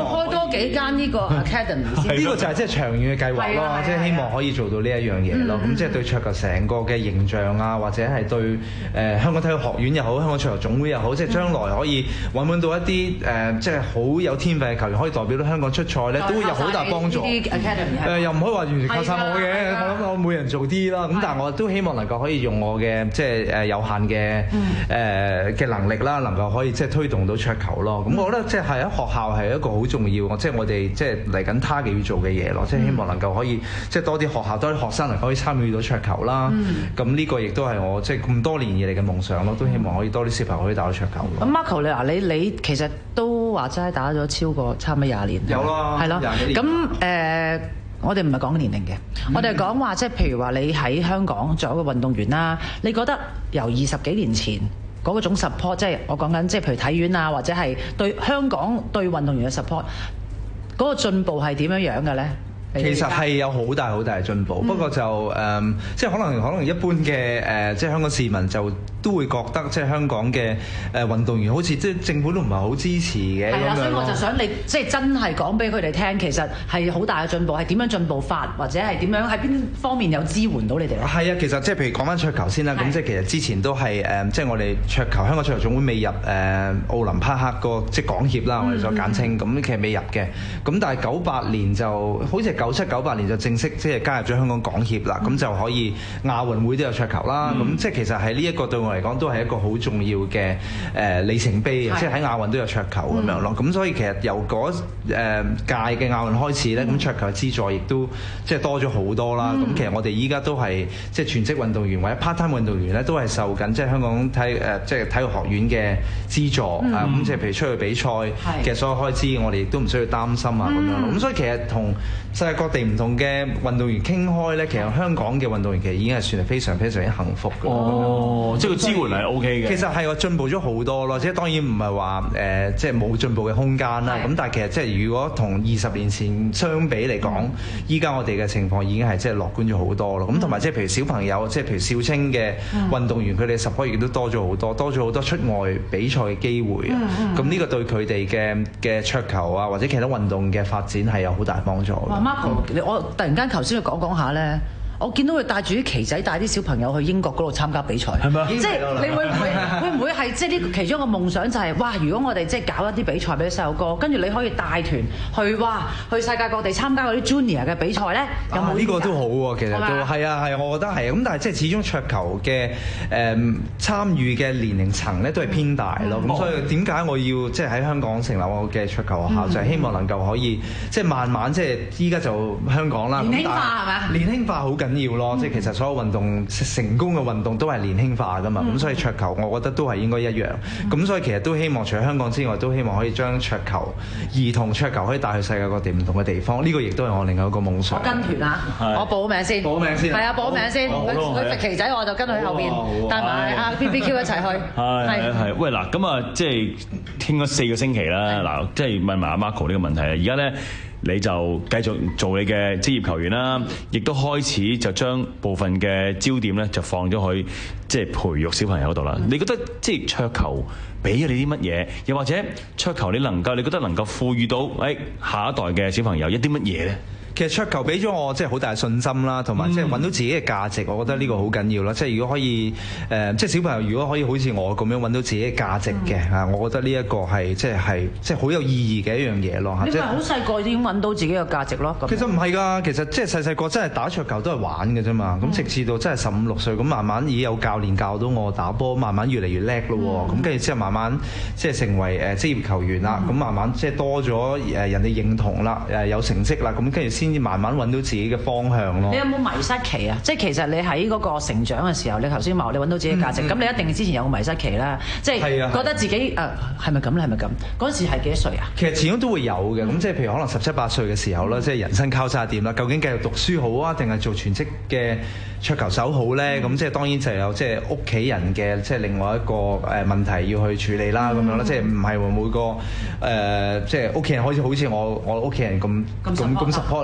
多幾間呢個 academy 先。 呢個就係即係長遠嘅計劃咯，即係希望可以做到呢一樣嘢咯。咁即係對桌球成個嘅形象啊，或者係對誒香港體育學院又好，香港桌球總會又好，即係將來可以揾揾到一啲誒即係好有天分嘅球員，可以代表到香港出賽咧，都會有好大幫助。誒又唔可以話完全靠晒我嘅，我諗我每人做啲啦。咁但係我都希望能夠可以用我嘅即係誒有限嘅誒嘅能力啦，能夠可以即係推動到桌球咯。咁我覺得即係喺學校係一個好重要，即係我哋即係嚟緊 target 要做嘅嘢咯。即係希望能夠可以即係多啲學校、多啲學生能夠可以參與到桌球啦。咁呢個亦都係我即係咁多年以嚟嘅夢想咯。都希望可以多啲小朋友可以打到桌球。 咁 Marco 你嗱你你其實都話齋打咗超過差唔多廿年。 有啦， 係咯。咁誒、呃，我哋唔係講年齡嘅，嗯、我哋係講話即係譬如話你喺香港作為一個運動員啦，你覺得由二十幾年前嗰個種 support， 即係我講緊即係譬如體院啊，或者係對香港對運動員嘅 support， 嗰個進步係點樣樣嘅咧？ 其實係有好大好大嘅進步，嗯、不過就誒、嗯，即係可能可能一般嘅誒、呃，即係香港市民就都會覺得即係香港嘅誒運動員好似即係政府都唔係好支持嘅。係啊，所以我就想你即係真係講俾佢哋聽，其實係好大嘅進步，係點樣進步法，或者係點樣喺邊方面有支援到你哋咧？係啊，其實即係譬如講翻桌球先啦，咁即係其實之前都係誒，即係我哋桌球香港桌球總會未入誒、呃、奧林匹克個即係港協啦，我哋所簡稱，咁、嗯、其實未入嘅。咁但係九八年就好似係九七九八年就正式即係加入咗香港港協啦，咁、嗯、就可以亞運會都有桌球啦。咁、嗯、即係其實係呢一個對我嚟講都係一個好重要嘅誒里程碑，即係喺亞運都有桌球咁樣咯。咁、嗯、所以其實由嗰誒屆嘅亞運開始咧，咁、嗯、桌球嘅資助亦都即係多咗好多啦。咁、嗯、其實我哋依家都係即係全職運動員或者 part time 運動員咧，都係受緊即係香港體誒即係體育學院嘅資助啊。咁、嗯、即係譬如出去比賽嘅所有開支，我哋亦都唔需要擔心啊咁、嗯、樣。咁所以其實同世界各地唔同嘅運動員傾開咧，其實香港嘅運動員其實已經係算係非常非常之幸福嘅。哦，即係個支援係 O K 嘅。其實係我進步咗好多咯，即係當然唔係話誒，即係冇進步嘅空間啦。咁但係其實即係如果同二十年前相比嚟講，依家、嗯、我哋嘅情況已經係即係樂觀咗好多咯。咁同埋即係譬如小朋友，即係譬如少青嘅運動員，佢哋 support 亦都多咗好多，多咗好多出外比賽嘅機會啊。咁呢、嗯、個對佢哋嘅嘅桌球啊，或者其他運動嘅發展係有好大幫助。哇 Marco，你我突然間頭先佢講講下咧。我見到佢帶住啲旗仔，帶啲小朋友去英國嗰度參加比賽，係咪？即係你會唔會會唔會係即係呢個其中一個夢想就係、是、哇！如果我哋即係搞一啲比賽俾細路哥，跟住你可以帶團去哇去世界各地參加嗰啲 Junior 嘅比賽咧，有冇？呢、啊呢個都好喎，其實都係啊係啊，我覺得係。咁但係即係始終桌球嘅誒、嗯、參與嘅年齡層咧都係偏大咯。咁、嗯、所以點解我要即係喺香港成立我嘅桌球學校，嗯、就係希望能夠可以即係慢慢即係依家就香港啦，年輕化係嘛？年輕化好緊要咯，即係其實所有運動成功嘅運動都係年輕化噶嘛，咁、嗯、所以桌球我覺得都係應該一樣。咁、嗯、所以其實都希望除咗香港之外，都希望可以將桌球兒童桌球可以帶去世界各地唔同嘅地方。呢、這個亦都係我另外一個夢想。我跟團啊，是我報名先，報名先，係啊，報名先。佢佢旗仔我就跟佢後邊，帶埋阿 B B Q 一齊去。係係係。喂嗱，咁啊，即係傾咗四個星期啦。嗱，即係問埋阿 Marco 呢個問題啊。而家咧。你就繼續做你嘅職業球員啦，亦都開始就將部分嘅焦點咧就放咗去即係培育小朋友嗰度啦。你覺得即係桌球俾咗你啲乜嘢？又或者桌球你能夠你覺得能夠賦予到誒下一代嘅小朋友一啲乜嘢咧？其實桌球俾咗我即係好大信心啦，同埋即係揾到自己嘅價值，我覺得呢個好緊要啦。即係如果可以誒、呃，即係小朋友如果可以好似我咁樣揾到自己嘅價值嘅嚇，嗯、我覺得呢一個係即係係即係好有意義嘅一樣嘢咯。你咪好細個已經揾到自己嘅價值咯？其實唔係㗎，其實即係細細個真係打桌球都係玩嘅啫嘛。咁、嗯、直至到真係十五六歲，咁慢慢已經有教練教到我打波，慢慢越嚟越叻咯。咁跟住之後慢慢即係成為誒職業球員啦。咁、嗯、慢慢即係多咗誒人哋認同啦，誒有成績啦。咁跟住先。慢慢揾到自己嘅方向咯。你有冇迷失期啊？即係其實你喺嗰個成長嘅時候，你頭先話你揾到自己嘅價值，咁、嗯、你一定之前有個迷失期啦。即係覺得自己誒係咪咁咧？係咪咁？嗰陣時係幾多歲啊？其實始終都會有嘅。咁即係譬如可能十七八歲嘅時候啦，即係人生交叉點啦。究竟繼續讀書好啊，定係做全職嘅桌球手好咧？咁、嗯、即係當然就有即係屋企人嘅即係另外一個誒問題要去處理啦。咁、嗯、樣啦，即係唔係話每個誒、呃、即係屋企人好似好似我我屋企人咁咁咁 support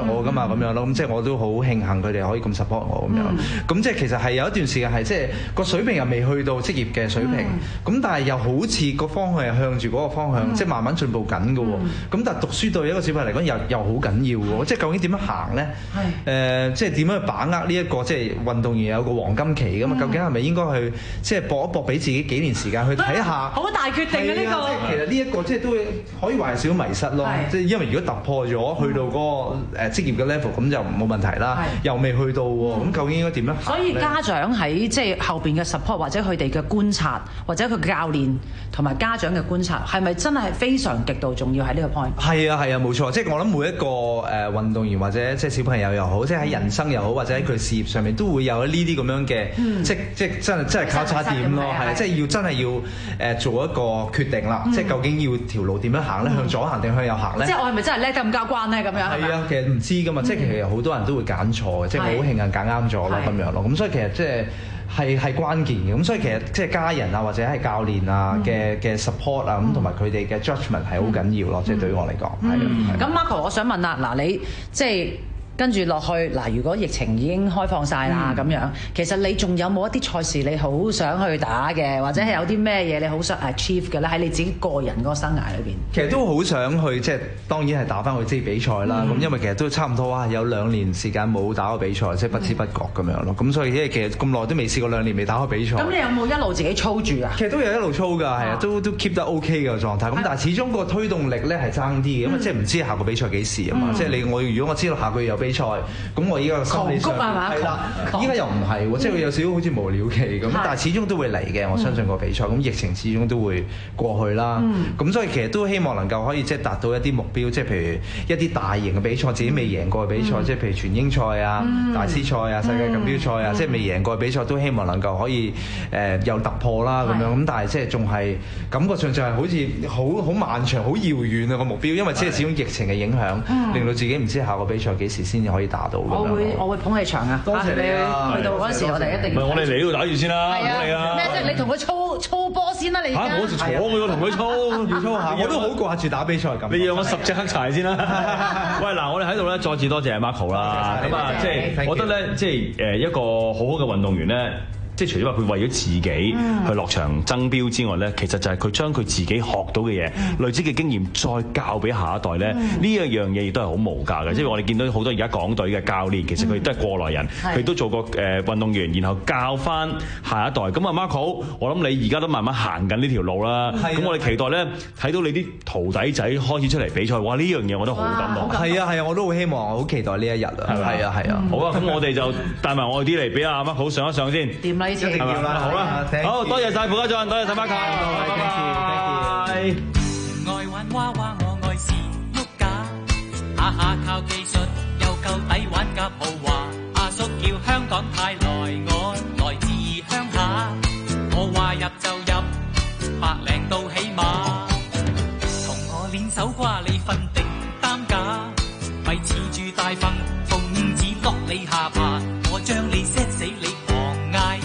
我噶嘛咁樣咯，咁即係我都好慶幸佢哋可以咁 support 我咁樣。咁即係其實係有一段時間係即係個水平又未去到職業嘅水平，咁但係又好似個方向係向住嗰個方向，即係慢慢進步緊嘅喎。咁但係讀書對一個小朋友嚟講又又好緊要喎，即係究竟點樣行咧？誒，即係點樣去把握呢一個即係運動員有個黃金期㗎嘛？究竟係咪應該去即係搏一搏俾自己幾年時間去睇下？ 好大決定嘅呢個。 其實呢一個即係都可以話係少迷失咯，即係因為如果突破咗去到嗰個誒職業嘅 level，咁就冇問題啦。又未去到喎，咁究竟應該點樣行？ 所以家長喺即係後邊嘅 support 或者佢哋嘅觀察，或者佢教練同埋家長嘅觀察，係咪真係非常極度重要喺呢個 point？ 係啊係啊，冇錯。即係我諗每一個誒運動員或者即係小朋友又好，即係喺人生又好，或者喺佢事業上面都會有呢啲咁樣嘅，即即真係真係交叉點咯，係即係要真係要誒做一個決定啦。即係究竟要條路點樣行咧？向左行定向右行咧？ 即係我係咪真係叻得咁交關咧？咁樣係啊，其實唔知㗎嘛。即係其實好多人都會揀錯嘅，即係我好慶幸揀啱咗咯咁樣咯。咁所以其實即係。係係關鍵嘅，咁所以其實即係家人啊，或者係教練啊嘅嘅 support 啊，咁同埋佢哋嘅 judgment 係好緊要咯，即係對於我嚟講係。 咁 Marco，我想問啦，嗱你即係。跟住落去嗱，如果疫情已經開放晒啦咁樣，其實你仲有冇一啲賽事你好想去打嘅，或者係有啲咩嘢你好想 achieve 嘅咧？喺你自己個人嗰個生涯裏邊， 其實都好想去，即係當然係打翻去職業比賽啦。咁、嗯、因為其實都差唔多啊，有兩年時間冇打過比賽，即係不知不覺咁樣咯。咁、嗯、所以因為其實咁耐都未試過兩年未打過比賽。 咁你有冇一路自己操住啊？ 其實都有一路操㗎，係啊，都都 keep 得 OK 嘅狀態。咁但係始終個推動力咧係爭啲嘅，因為即係唔知下個比賽幾時啊嘛。即係你我如果我知道下個月有比賽，咁我依家個心理上係啦，依家又唔係喎，即係佢有少少好似無了期咁，但係始終都會嚟嘅，我相信個比賽。咁疫情始終都會過去啦。咁所以其實都希望能夠可以即係達到一啲目標，即係譬如一啲大型嘅比賽，自己未贏過嘅比賽，即係譬如全英賽啊、大師賽啊、世界錦標賽啊，即係未贏過嘅比賽，都希望能夠可以誒有突破啦咁樣。咁但係即係仲係感覺上就係好似好好漫長、好遙遠啊個目標，因為即係始終疫情嘅影響，令到自己唔知下個比賽幾時先至可以打到。 我會我會捧起場啊！多謝你去到嗰陣時，我哋一定唔係我哋嚟呢度打住先啦，唔好嚟啊！ 咩啫？你同佢操操波先啦，你而家嚇我坐佢同佢操，要操下， 我都好掛住打比賽咁。 你讓我十隻黑柴先啦！喂，嗱，我哋喺度咧，再次多謝 Marco 啦。咁啊，即係我覺得咧，即係誒一個好好嘅運動員咧。即係除咗話佢為咗自己去落場爭標之外咧，其實就係佢將佢自己學到嘅嘢、累積嘅經驗再教俾下一代咧。呢一樣嘢亦都係好無價嘅。即係我哋見到好多而家港隊嘅教練，其實佢都係過來人，佢都做過誒運動員，然後教翻下一代。咁啊 Marco，我諗你而家都慢慢行緊呢條路啦。咁我哋期待咧睇到你啲徒弟仔開始出嚟比賽，哇！呢樣嘢我都好感動。 係啊係啊，我都好希望，好期待呢一日啊。係啊係啊。好啊， 咁我哋就帶埋我哋啲嚟俾阿 Marco上一上先。 一定要啦，好啦，好多謝晒傅家俊，多謝晒 Marco，拜拜。 愛玩娃娃，我愛是碌架，下下靠技術又夠抵玩夾豪華。阿叔叫香港太來，我來自鄉下，我話入就入，百零到起碼，同我練手瓜你瞓定擔架，咪恃住大份奉旨落你下巴，我將你 set 死你狂嗌。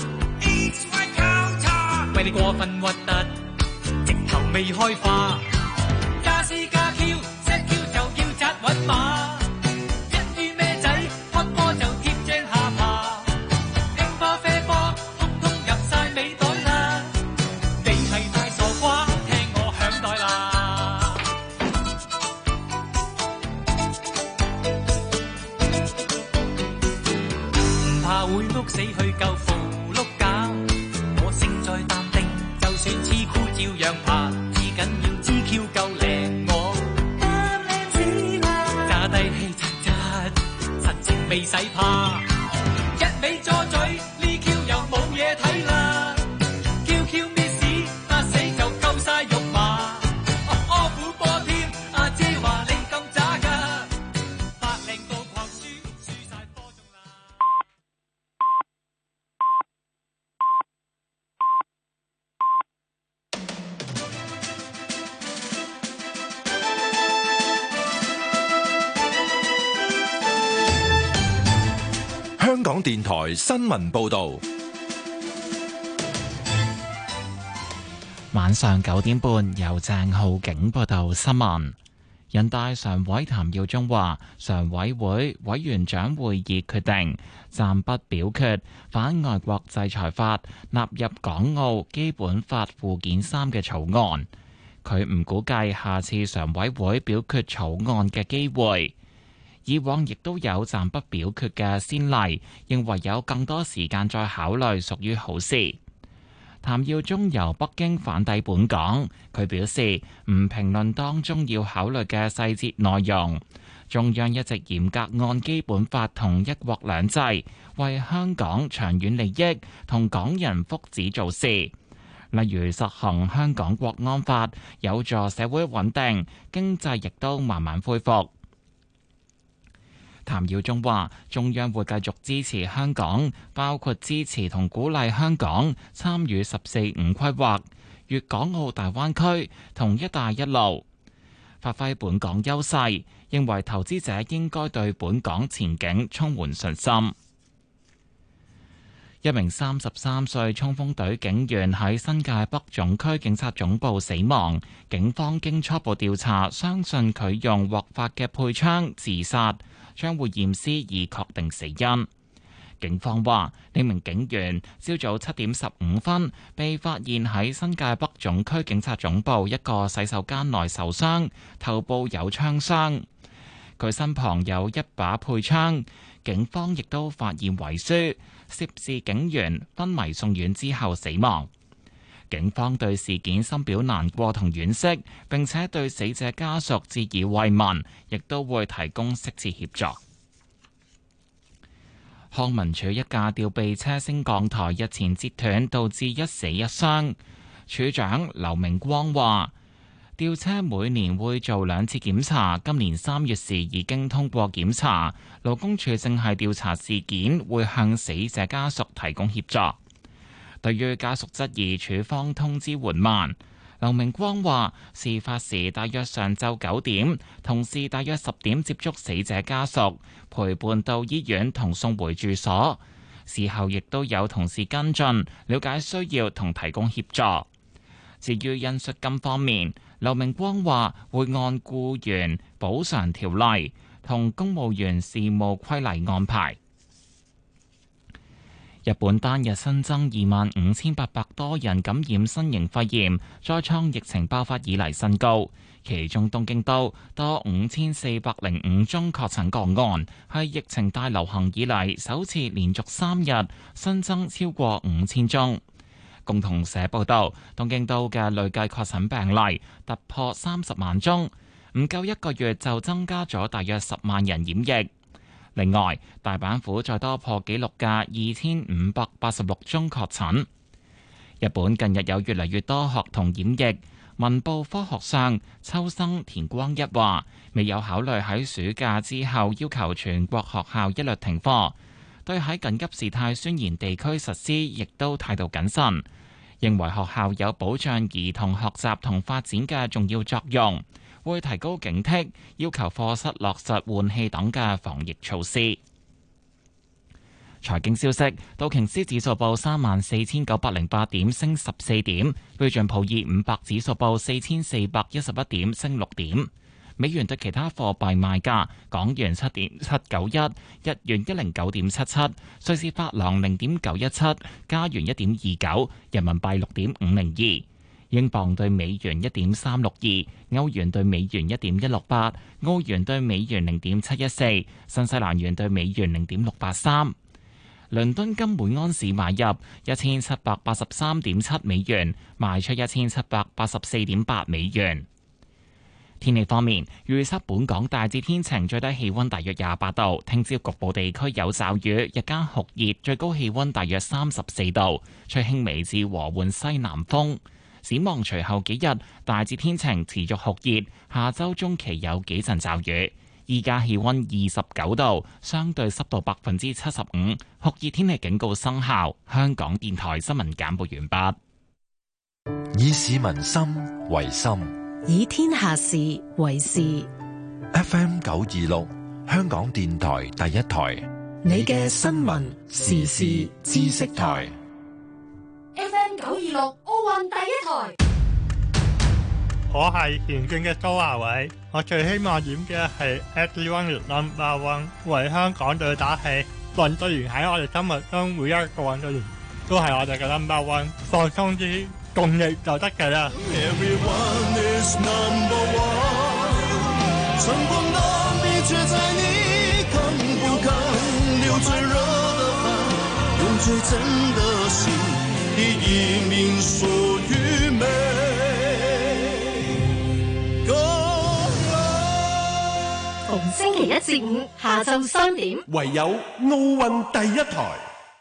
喂你過分核突，直頭未開化，加 C 加 Q set Q 就要紮穩馬，一於咩仔開波就貼正下巴，乒乓啡波通通入晒尾袋啦，你係大傻瓜，聽我響袋啦，唔怕會碌死去救父碌架。照樣爬，至緊要 G Q 夠靚我，啱靚死啦！揸低氣質質，實情未使怕，一味左嘴呢 Q 又冇嘢睇啦 ，Q Q miss 打死就夠晒肉麻，柯虎波添，阿姐話你咁渣㗎，百零度狂輸，輸晒波中啦。 香港電台新聞報導， 晚上九點半由鄭浩景報道新聞。 人大常委譚耀宗話，常委會委員長會議決定暫不表決反外國制裁法納入港澳基本法附件三嘅草案。佢唔估計下次常委會表決草案嘅機會。以往亦都有暫不表決嘅先例，認為有更多時間再考慮屬於好事。譚耀宗由北京返抵本港，佢表示唔評論當中要考慮嘅細節內容。中央一直嚴格按基本法同一國兩制，為香港長遠利益同港人福祉做事。例如實行香港國安法，有助社會穩定，經濟亦都慢慢恢復。譚耀宗話：中央會繼續支持香港，包括支持同鼓勵香港參與十四五規劃、粵港澳大灣區同一帶一路，發揮本港優勢。認為投資者應該對本港前景充滿信心。一名三十三歲衝鋒隊警員喺新界北總區警察總部死亡，警方經初步調查，相信佢用獲發嘅配槍自殺，將會驗屍以確定死因。警方話，呢名警員朝早七點十五分被發現喺新界北總區警察總部一個洗手間內受傷，頭部有槍傷。佢身旁有一把配槍，警方亦都發現遺書，涉事警員昏迷送院之後死亡。警方對事件深表難過同惋惜，並且對死者家屬致以慰問，亦都會提供適切協助。康文署一架吊臂車升降台日前折斷，導致一死一傷。署長劉明光話，吊車每年會做兩次檢查，今年三月時已經通過檢查。勞工處正係調查事件，會向死者家屬提供協助。對於家屬質疑處方通知緩慢，劉明光話：事發時大約上晝九點，同事大約十點接觸死者家屬，陪伴到醫院同送回住所。事後亦都有同事跟進，了解需要同提供協助。至於恩恤金方面，劉明光話會按僱員補償條例同公務員事務規例安排。日本單日新增二萬五千八百多人感染新型肺炎，再創疫情爆發以嚟新高。其中東京都多五千四百零五宗確診個案，係疫情大流行以嚟首次連續三日新增超過五千宗。共同社報道，東京都嘅累計確診病例突破三十萬宗，唔夠一個月就增加咗大約十萬人染疫。另外，大阪府再多破紀錄嘅二千五百八十六宗確診。日本近日有越嚟越多學童染疫。文部科學相秋生田光一話，未有考慮喺暑假之後要求全國學校一律停課，對喺緊急事態宣言地區實施亦都態度謹慎，認為學校有保障兒童學習同發展嘅重要作用，會提高警惕，要求課室落實換氣等嘅防疫措施。財經消息，道瓊斯指數報三萬四千九百零八點，升十四點；標準普爾五百指數報四千四百一十一點，升六點。美元對其他貨幣賣價：港元七點七九一，日元一零九點七七，瑞士法郎零點九一七，加元一點二九，人民幣六點五零二。英鎊對美元一點三六二，歐元對美元一點一六八，澳元對美元零點七一四，新西蘭元對美元零點六八三。倫敦金每安士買入一千七百八十三點七美元，賣出一千七百八十四點八美元。天氣方面，預測本港大致天晴，最低氣溫大約廿八度。聽朝局部地區有驟雨，日間酷熱，最高氣溫大約三十四度，吹輕微至和緩西南風。展望隨後幾日，大致天晴，持續酷熱，下周中期有幾陣驟雨。依家氣溫二十九度，相對濕度百分之七十五，酷熱天氣警告生效。香港電台新聞簡報完畢。 以市民心為心， 以天下事為事。 F M 九二六，香港電台第一台， 你嘅新聞時事知識台。 F M 九二六，奧運第一台。 我係田徑嘅蘇亞偉，我最希望演嘅係 Everyone is Number One， 為香港隊打氣。運動員喺我哋心目中每一個運動員都係我哋嘅 Number One， 放鬆啲，共力就得㗎啦。 Everyone is number one， 成功的秘訣在你肯不肯流最熱的汗，用最真的心第一名屬於美。 逢星期一至五下晝三點， 唯有奧運第一台。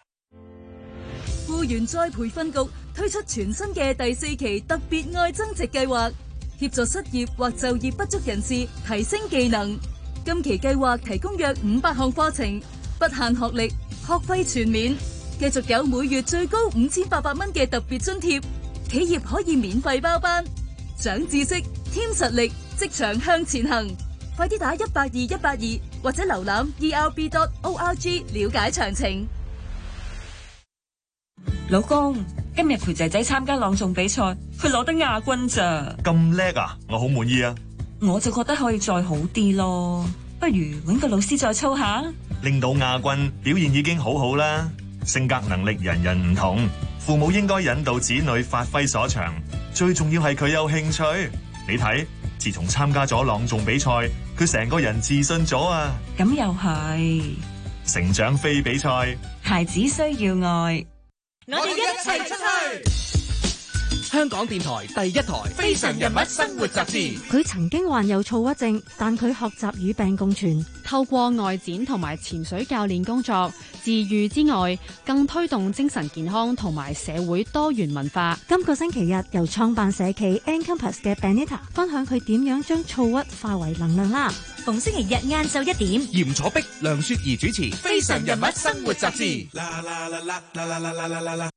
僱員再培訓局推出全新嘅第四期特別愛增值計劃，協助失業或就業不足人士提升技能。今期計劃提供約五百項課程，不限學歷，學費全免，繼續有每月最高五千八百蚊嘅特別津貼，企業可以免費包班，長知識，添實力，職場向前行。快啲打一八二一八二或者瀏覽 e r b dot org 了解詳情。 老公，今日陪仔仔參加朗誦比賽，佢攞得亞軍咋？ 咁叻啊！我好滿意啊！ 我就覺得可以再好啲咯，不如搵個老師再操下。 拎到亞軍，表現已經好好啦。性格能力人人唔同，父母應該引導子女發揮所長，最重要係佢有興趣。你睇，自從參加咗朗誦比賽，佢成個人自信咗啊！ 咁又係， 成長非比賽， 孩子需要愛。 我哋一齊出去。 香港電台第一台《非常人物生活雜誌》。 佢曾經患有躁鬱症，但佢學習與病共存， 透過外展同埋潛水教練工作，治癒之外，更推動精神健康同埋社會多元文化。 今個星期日由創辦社企 Encompass 嘅 Benita 分享佢點樣將躁鬱化為能量啦。 逢星期日晏晝一點， 嚴楚碧、梁雪兒主持《非常人物生活雜誌》。啦啦啦啦啦啦啦啦啦啦！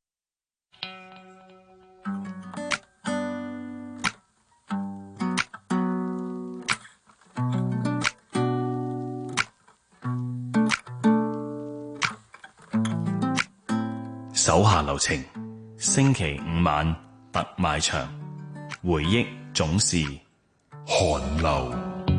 手下留情，星期五晚特賣場，回憶總是寒流。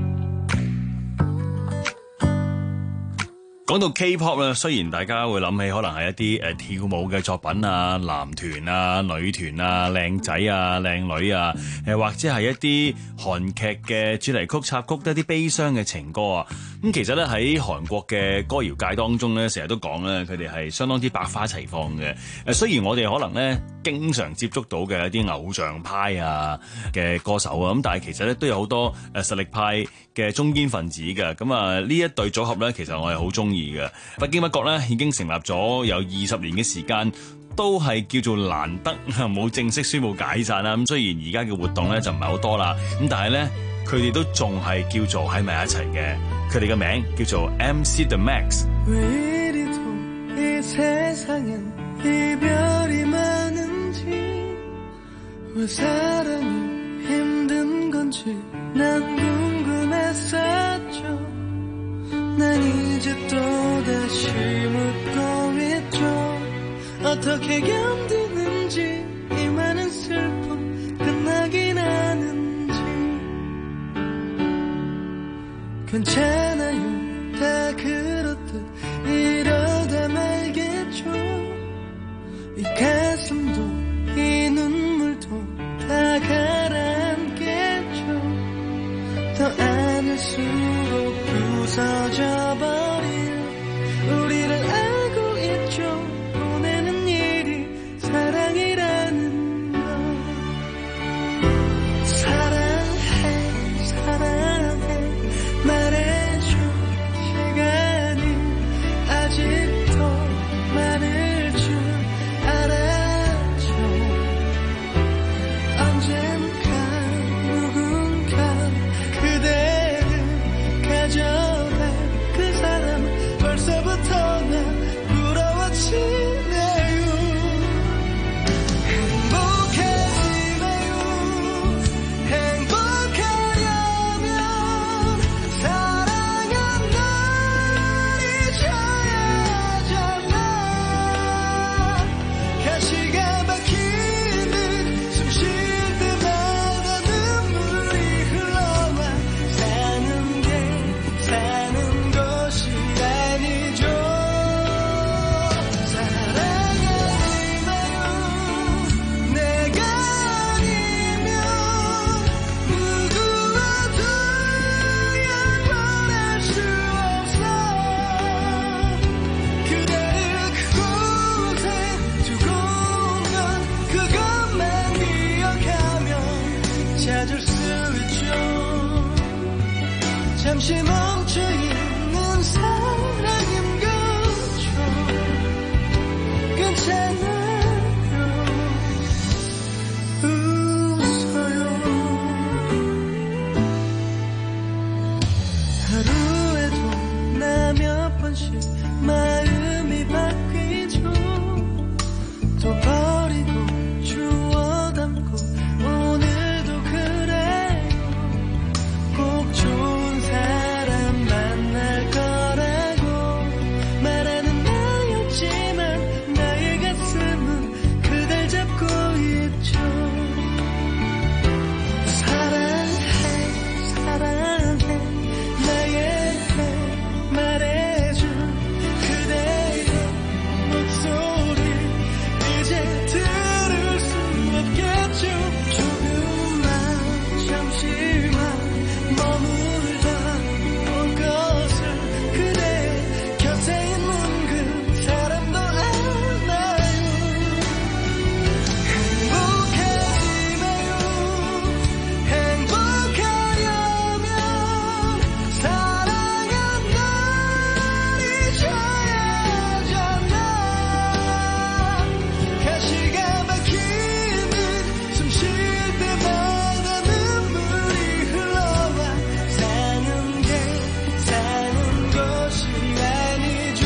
講到 K-pop 咧，雖然大家會諗起可能係一啲誒、呃、跳舞嘅作品啊、男團啊、女團啊、靚仔啊、靚女啊，誒或者係一啲韓劇嘅主題曲插曲，都一啲悲傷嘅情歌啊。咁其實咧喺韓國嘅歌謠界當中咧，成日都講咧，佢哋係相當之百花齊放嘅。誒雖然我哋可能咧經常接觸到嘅一啲偶像派啊嘅歌手啊，咁但係其實咧都有好多誒實力派嘅中堅分子嘅。咁啊呢一對組合咧，其實我係好中意嘅。不經不覺咧已經成立咗有二十年嘅時間，都係叫做難得冇正式宣布解散啦。咁雖然而家嘅活動咧就唔係好多啦，咁但係咧佢哋都仲係叫做喺埋一齊嘅。佢哋嘅名叫做 M C The Max。 괜찮아요 다 그렇듯 이러다 말겠죠 이 가슴도 이 눈물도 다 가라앉겠죠 더 안을수록 부서져 버릴 우리를 알고 있죠 보내는 일이 사랑이라는 거 사랑해 사랑해 말해줘 시간 잠시 멈춰 있는 사랑인 거죠. 괜찮아요. 웃어요. 하루에도 나 몇 번씩 마음이 바뀌죠. 또 버리고 주워 담고 오늘도 그래요. 꼭 좋은 사람 만날 거라고 말하는 나였지만 나의 가슴은 그댈 잡고 있죠. 사랑해 사랑해 나에게 말해줘. 그대의 목소리 이제 들을 수 없겠죠. 조금만 잠시만 머물다 온 것을 그대 곁에 있는 그 사람도 알아요. 행복하지마요. 행복하려면 사랑한 널 잊어야잖아. 가시가 막히는 숨 쉴 때마다 눈물이 흘러와. 사는 게 사는 것이 아니죠.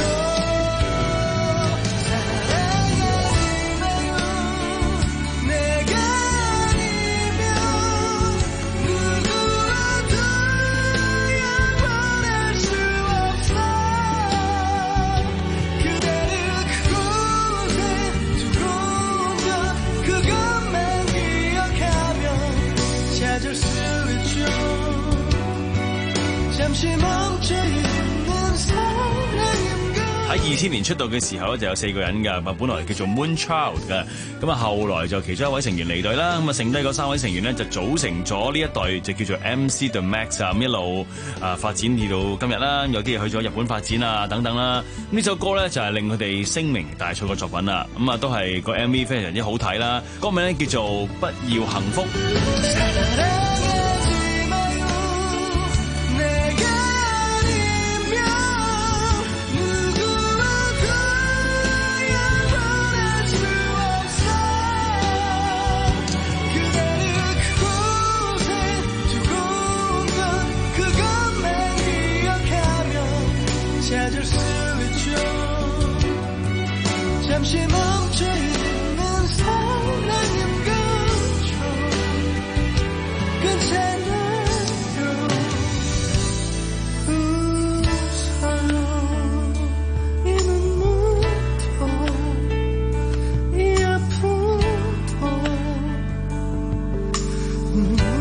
사랑하지마요. 내가 아니면 누구라도 영원할 수 없어. 그대를 그곳에 두고 온 것 그것만 기억하며 찾을 수 있죠. 잠시 멈춰 있는 사랑인 것. 喺二千年出道嘅時候咧，就有四個人㗎，本來叫做 Moonchild 嘅，咁啊後來就其中一位成員離隊啦，咁啊剩低嗰三位成員咧就組成咗呢一隊，就叫做 M C The Max 啊，咁一路啊發展至到今日啦，有啲嘢去咗日本發展啊等等啦，咁呢首歌咧就係令佢哋聲名大噪嘅作品啦，咁啊都係個 M V 非常之好睇啦，歌名咧叫做不要幸福。 내가 아니면 누구라도 영원할 수 없어. 그대를 그곳에 두고 온 것 그것만 기억하며 찾을 수 있죠. 잠시 멈춰 있는 사랑인 거죠. 괜찮아요. 웃어요. 이 눈물도 이 아픔도 음.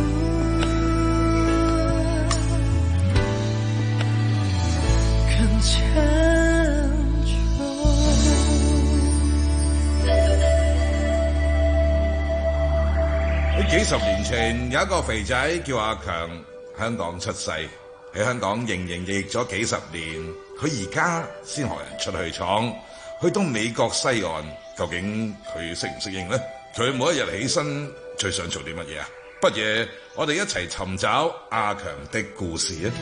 괜찮죠. 幾十年前有一個肥仔叫阿強，香港出世，喺香港營營役役咗幾十年，佢而家先學人出去闖，去到美國西岸，究竟佢適唔適應呢？佢每一日起身最想做啲乜嘢啊？不如我哋一齊尋找阿強的故事啊！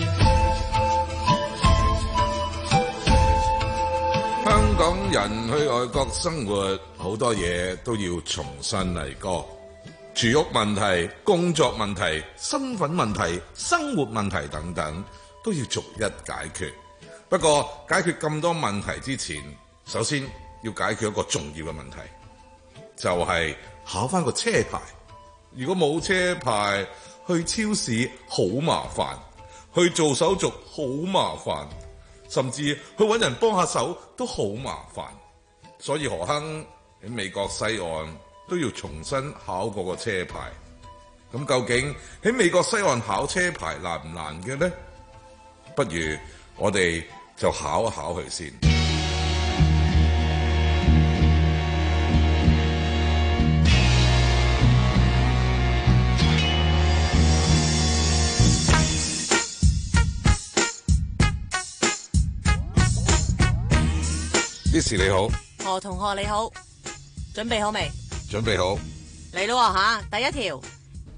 香港人去外國生活，好多嘢都要重新嚟過。住屋問題、工作問題、身份問題、生活問題等等，都要逐一解決。不過解決咁多問題之前，首先要解決一個重要嘅問題，就係考翻個車牌。如果冇車牌，去超市好麻煩，去做手續好麻煩，甚至去揾人幫下手都好麻煩。所以何亨喺美國西岸都要重新考過個車牌。咁究竟喺美國西岸考車牌難唔難嘅呢？不如我哋就考一考佢先。Miss 你好， 何同學你好，準備好未？ 準備好。 嚟咯吓，第一條，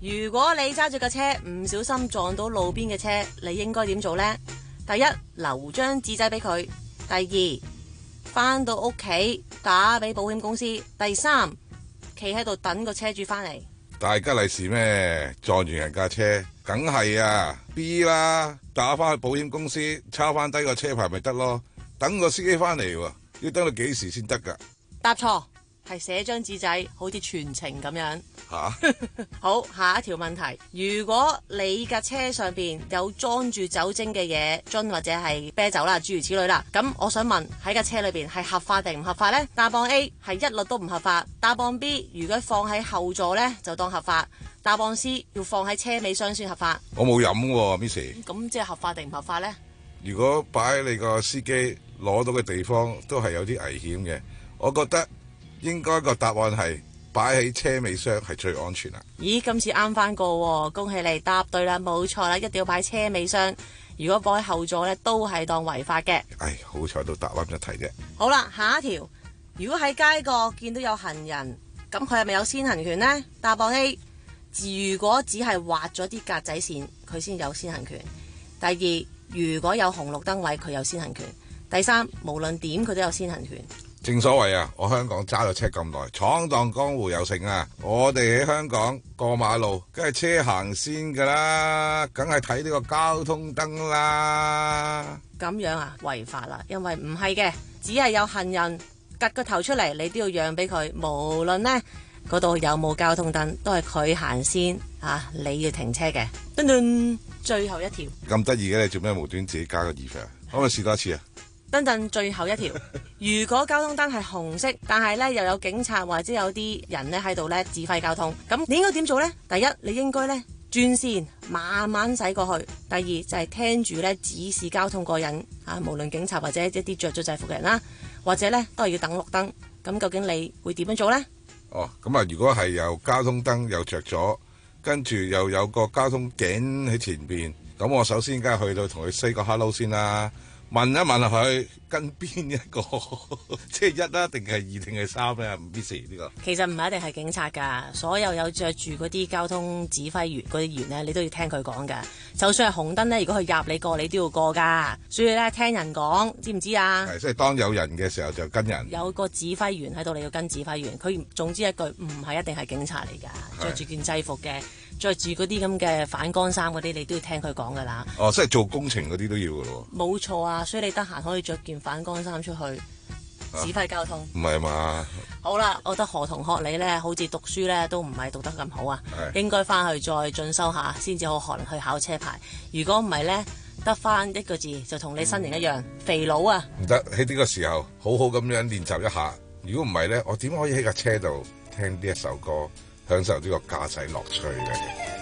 如果你揸住架車唔小心撞到路邊嘅車，你應該點做呢？第一，留張紙仔俾佢；第二，翻到屋企打俾保險公司；第三，企喺度等個車主翻嚟。 大吉利是咩？撞完人架車，梗係啊 B 啦，打翻去保險公司抄翻低個車牌咪得咯。等個司機翻嚟喎，要等到幾時先得噶？ 答錯，係寫張紙仔，好似全程咁樣。 吓、啊， 好，下一條問題，如果你架車上邊有裝住酒精嘅嘢樽或者係啤酒啦，諸如此類啦，咁我想問喺架車裏邊係合法定唔合法呢？答案 A 係一律都唔合法，答案 B 如果放喺後座呢，就當合法，答案 C 要放喺車尾箱先合法。 我冇飲喎 ，Miss。 咁即係合法定唔合法呢？ 如果擺喺你個司機攞到嘅地方都係有啲危險嘅，我覺得應該個答案係擺喺車尾箱係最安全啦。 咦，今次啱翻個喎，恭喜你答對啦，冇錯啦，一定要擺車尾箱。如果放喺後座呢，都係當違法嘅。 唉，好彩都答啱一題啫。 好啦，下一條，如果喺街角見到有行人，咁佢係咪有先行權呢？答案 A， 如果只係畫咗啲格仔線，佢先有先行權。第二，如果有紅綠燈位，佢有先行權。第三，無論點佢都有先行權。 正所謂啊，我香港揸咗車咁耐，闖蕩江湖有成啊！我哋喺香港過馬路，梗係車行先噶啦，梗係睇呢個交通燈啦。 咁樣啊，違法啦，因為唔係嘅，只係有行人趌個頭出嚟，你都要讓俾佢，無論呢嗰度有冇交通燈，都係佢行先啊，你要停車嘅。噔噔，最後一條。 咁得意嘅，你做咩無端自己加個二分？可唔可以試多一次啊？ 等等，最後一條，如果交通燈係紅色，但係咧又有警察或者有啲人咧喺度咧指揮交通，咁你應該點做呢？第一，你應該咧轉線慢慢駛過去；第二就係、是、聽住咧指示交通個人啊，無論警察或者一啲着咗制服嘅人啦，或者咧都係要等綠燈。咁究竟你會點樣做呢？ 哦，咁啊，如果係有交通燈又着咗，跟住又有個交通警喺前邊，咁我首先梗係去到同佢 say 個 hello 先啦。問一問佢跟邊一個，即係一啦，定係二，定係三咧？唔必時呢個。 其實唔係一定係警察㗎，所有有着住嗰啲交通指揮員嗰啲員咧，你都要聽佢講㗎。就算係紅燈咧，如果佢入你過，你都要過㗎。所以咧，聽人講，知唔知啊？ 係，即係當有人嘅時候就跟人。 有個指揮員喺度，你要跟指揮員。佢總之一句唔係一定係警察嚟㗎，着住件制服嘅。着住嗰啲咁嘅反光衫嗰啲，你都要聽佢講噶啦。 哦，即係做工程嗰啲都要噶咯。 冇錯啊，所以你得閒可以着件反光衫出去、啊、指揮交通。唔係嘛？ 好啦，我覺得何同學你呢，好似讀書呢都唔係讀得咁好啊，應該翻去再進修下，先至好可能去考車牌。如果唔係呢，得翻一個字就同你身形一樣，肥佬啊！ 唔得，喺呢個時候好好咁樣練習一下。如果唔係呢，我點可以喺架車度聽呢一首歌？享受呢個駕駛樂趣嘅。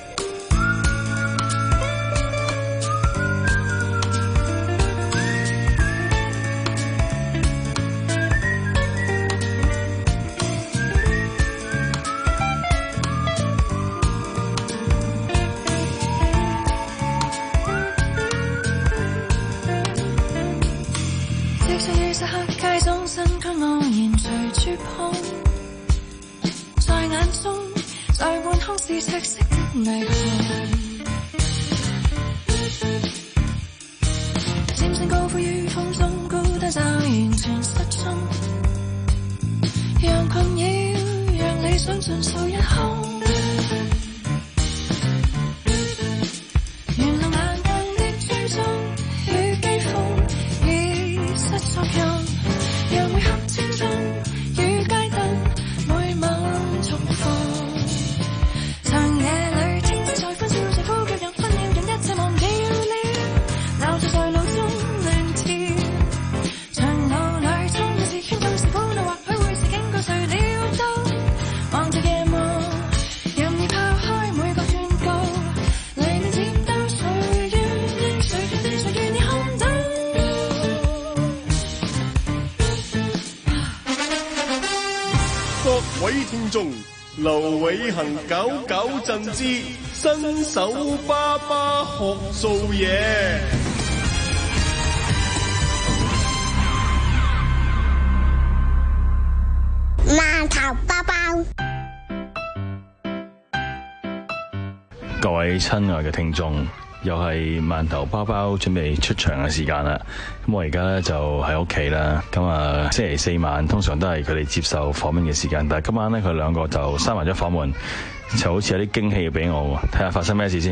即使於漆黑街中，身軀昂然隨處碰，在眼中。在半空是赤色的霓虹，漸漸高呼於風中，孤單驟完全失蹤，讓困擾，讓理想盡數一空。原來眼眼的追蹤與譏諷已失作用，讓每刻青春與街燈每晚重逢。 各位聽眾，劉偉恒搞搞震之新手爸爸學做嘢。 饅頭包包。 各位親愛嘅聽眾，又係饅頭包包準備出場嘅時間啦。咁我而家咧就喺屋企啦。咁啊，星期四晚通常都係佢哋接受訪問嘅時間，但係今晚咧佢兩個就閂埋咗房門，就好似有啲驚喜要俾我喎。睇下發生咩事先。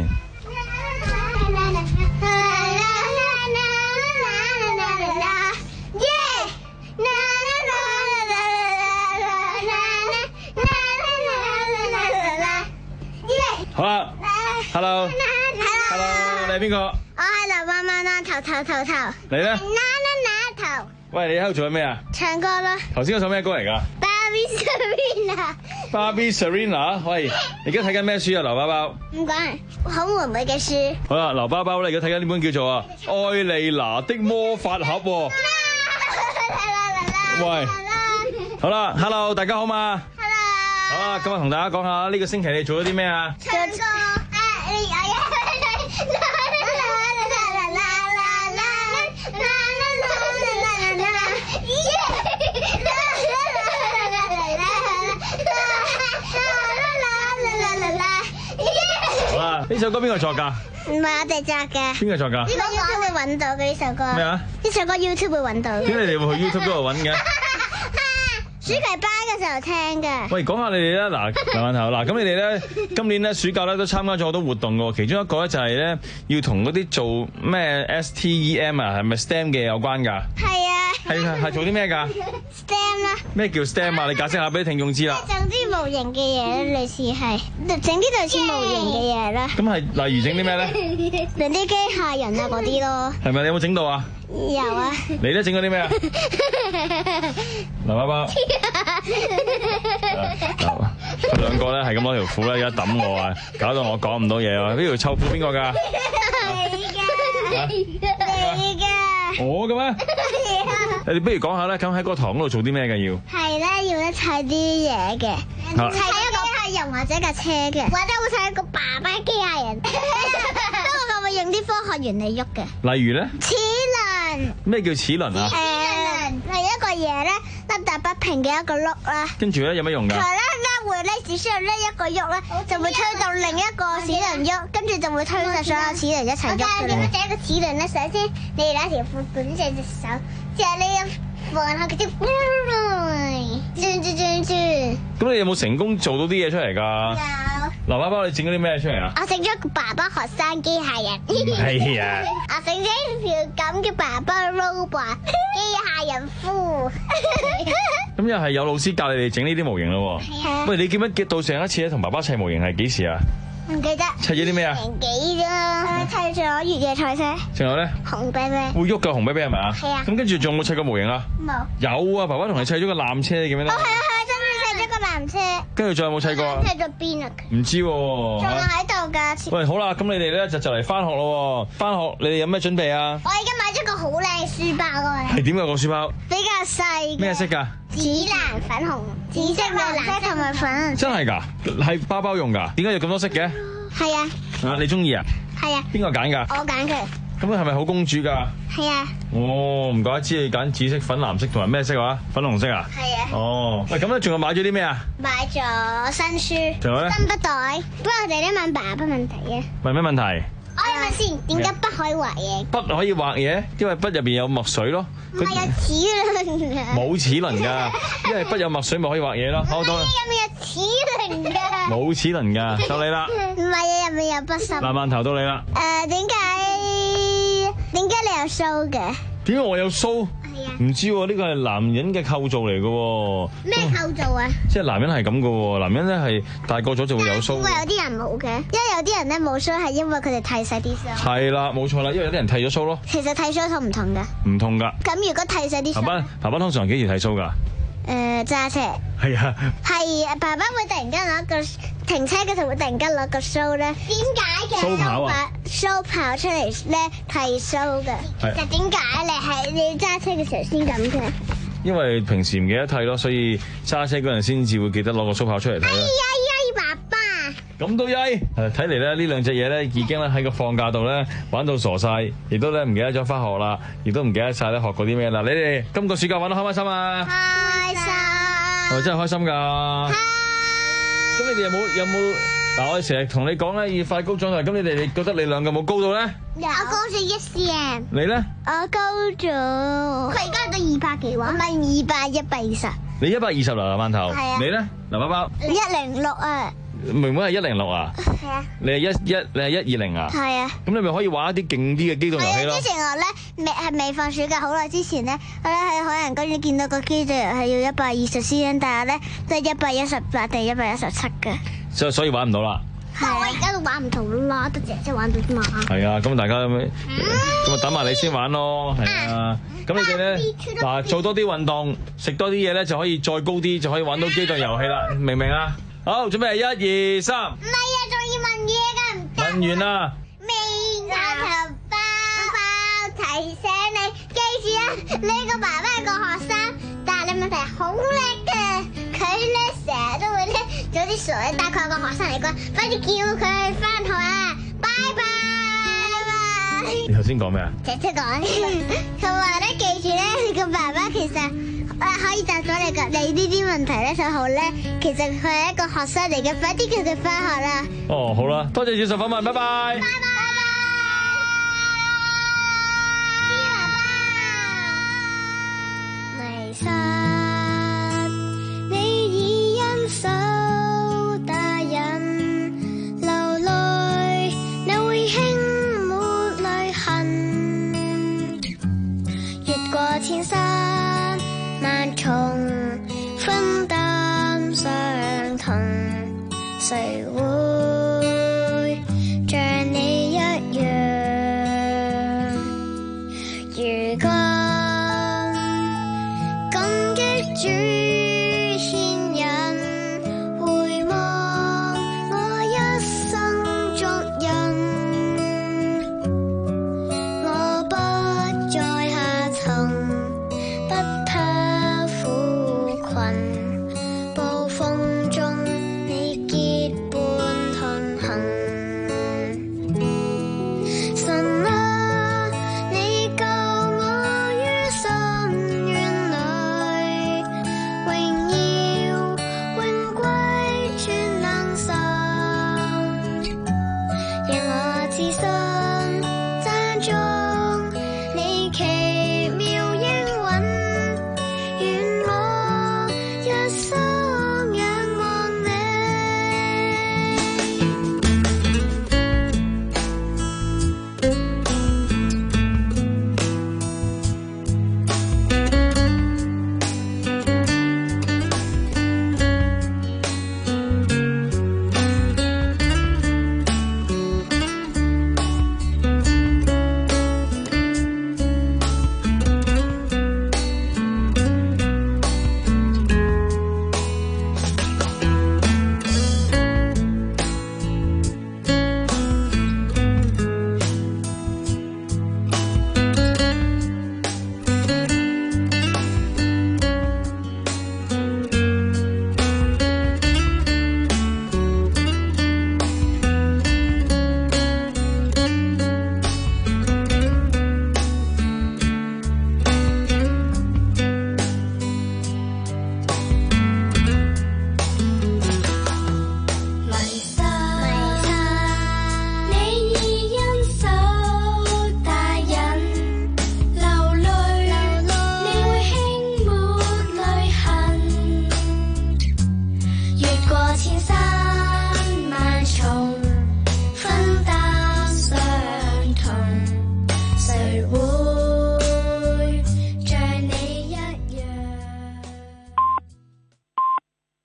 好啦 ，Hello，Hello， 你係邊個？ 我係劉媽媽啦，頭頭頭頭。 你咧？ 啦啦頭。 喂，你喺度做緊咩啊？ 唱歌啦。 頭先嗰首咩歌嚟㗎 Barbie Serena。 Barbie Serena， 喂，你而家睇緊咩書啊？劉包包。 唔關，好妹妹嘅書。 好啦，劉包包咧，而家睇緊呢本叫做啊《愛莉娜的魔法盒》喎。喂，好啦 ，Hello， 大家好嘛？好啦，今日同大家講下呢個星期你做咗啲咩啊？ 唱歌。誒，你哎呀！ 好啦，呢首歌邊個作㗎？ 唔係我哋作嘅。 邊個作㗎？ 呢個 YouTube 會揾到嘅呢首歌。 咩啊？ 呢首歌 YouTube 會揾到。 點解你哋會去 YouTube 嗰度揾嘅？ 暑期班嘅時候聽嘅。 喂，講下你哋咧，嗱，兩頭嗱，咁你哋咧今年咧暑假咧都參加咗好多活動嘅喎，其中一個咧就係咧要同嗰啲做咩 S T E M 啊，係咪 STEM 嘅有關㗎？ 係啊。 係係做啲咩㗎 ？STEM 啦。咩叫 STEM 啊？你解釋下俾聽眾知啦。 整啲模型嘅嘢咧，類似係整啲類似模型嘅嘢啦。 咁係例如整啲咩咧？ 整啲機械人啊嗰啲咯。 係咪你有冇整到啊？ 有啊。 你咧整咗啲咩啊？劉包包。佢兩個咧係咁攞條褲咧，而家揼我啊，搞到我講唔到嘢啊！呢條臭褲邊個㗎？ 你㗎，你㗎。 我嘅咩？你哋不如講下咧，咁喺個堂嗰度做啲咩嘅要？ 係咧，要一砌啲嘢嘅，砌一個機械人或者架車嘅，或者會砌一個爸爸機械人。不過我會用啲科學原理喐嘅。 例如咧？ 齒輪。 咩叫齒輪啊？ 誒，係一個嘢咧，凹凸不平嘅一個碌啦。 跟住咧有乜用㗎？ 佢咧咧會咧只需要呢一個喐咧，就會推到另一個齒輪喐，跟住就會推晒所有齒輪一齊喐嘅。點樣整一個齒輪咧？首先你哋攞條褲捲住隻手，之後你放下佢啲轉轉轉轉。 咁你有冇成功做到啲嘢出嚟㗎？ 有。 劉包包，你整咗啲咩出嚟啊？ 我整咗個爸爸學生機械人。 係啊。 我整咗條咁嘅爸爸 robot 機械人褲。 咁又係有老師教你哋整呢啲模型咯喎。 係啊。 喂，你記唔記得到上一次咧同爸爸砌模型係幾時啊？ 唔記得。 砌咗啲咩啊？ 年幾啫？砌咗越野賽車。 仲有咧？ 紅啤啤。 會喐嘅紅啤啤係咪啊？ 係啊。 咁跟住仲有冇砌過模型啊？ 冇。 有啊，爸爸同你砌咗個纜車，你記唔記得？ 哦，係啊係啊，真係砌咗個纜車。 跟住仲有冇砌過啊？ 砌咗邊啊？ 唔知喎。 仲喺度㗎。 喂，好啦，咁你哋咧就就嚟翻學咯喎。翻學你哋有咩準備啊？ 我而家買咗個好靚書包啊！ 係點㗎個書包？ 比較細。 咩色㗎？ 紫藍、粉紅、紫色、藍色同埋粉。 真係㗎？係包包用㗎？點解有咁多色嘅？ 係啊。 啊，你中意啊？ 係啊。 邊個揀㗎？ 我揀佢。 咁佢係咪好公主㗎？ 係啊。 哦，唔怪得知你揀紫色、粉藍色同埋咩色話？粉紅色啊？ 係啊。 哦，喂，咁咧仲有買咗啲咩啊？ 買咗新書。 仲有咧？ 新筆袋。不過我哋咧問爸爸問題啊。 問咩問題？ 我要問先，點解筆可以畫嘢？ 筆可以畫嘢，因為筆入邊有墨水咯。 唔係有齒輪啊？ 冇齒輪㗎，因為筆有墨水咪可以畫嘢咯。好，到啦。 入面有齒輪㗎。 冇齒輪㗎，到你啦。 唔係啊，入面有筆芯。 慢慢頭到你啦。 誒，點解點解你有鬚嘅？ 點解我有鬚？唔知喎，呢個係男人嘅構造嚟嘅喎。 咩構造啊？ 即係男人係咁嘅喎，男人咧係大個咗就會有鬚。 因為有啲人冇嘅，因為有啲人咧冇鬚係因為佢哋剃晒啲鬚。 係啦，冇錯啦，因為有啲人剃咗鬚咯。 其實剃鬚同唔同㗎？ 唔同㗎。 咁如果剃晒啲鬚， 爸爸爸爸通常幾時剃鬚㗎？ 誒揸車。 係啊。 係爸爸會突然間攞個停車嘅時候會突然間攞個鬚咧，點解嘅？ 鬚刨啊！ 鬚刨出嚟咧剃鬚嘅，就點解你係你揸車嘅時候先咁嘅？ 因為平時唔記得剃咯，所以揸車嗰陣先至會記得攞個鬚刨出嚟剃啦。 哎呀呀，爸爸！ 咁都曳，誒睇嚟咧呢兩隻嘢咧已經咧喺個放假度咧玩到傻晒，亦都咧唔記得咗翻學啦，亦都唔記得晒咧學過啲咩啦。你哋今個暑假玩得開唔開心啊？ 開心。 係咪真係開心㗎？咁你哋有冇有冇嗱，我哋成日同你講咧，要快高長大，咁你哋你覺得你兩個有冇高到咧？ 我高咗一 cm。 你咧？ 我高咗，佢而家到二百幾喎，唔係二百一百二十。 你一百二十啦，饅頭。 係啊。 你咧？劉包包。 一零六啊。 妹妹係一零六啊？ 係啊。 你係一一，你係一二零啊？ 係啊。 咁你咪可以玩一啲勁啲嘅機動遊戲咯。 之前我咧未係未放暑假好耐之前咧，我咧喺海洋公園見到個機動遊戲要一百二十 cm，但係咧都係一百一十八定一百一十七嘅。 所以所以玩唔到啦。 係我而家都玩唔到啦，得姐姐玩到嘛。 係啊，咁大家咁咪咁咪等埋你先玩咯，係啊。咁你哋咧嗱做多啲運動，食多啲嘢咧就可以再高啲，就可以玩到機動遊戲啦，明唔明啊？好，準備一二三。 唔係啊，仲要問嘢㗎，唔得。 問完啦。 面頭包包提醒你，記住啊！你個爸爸係個學生，但係你問題係好叻嘅，佢咧成日都會咧做啲傻嘢，但係佢係個學生嚟㗎，快啲叫佢翻學啊！拜拜，拜拜。 你頭先講咩啊？ 姐姐講，佢話咧記住咧，你個爸爸其實。誒可以答咗你個你呢啲問題咧就好咧，其實佢係一個學生嚟嘅，快啲叫佢翻學啦！ 哦，好啦，多謝接受訪問，拜拜。拜拜。 迷失，你已因手大人流淚，你會輕抹淚痕，越過千山萬重分擔傷痛，誰會？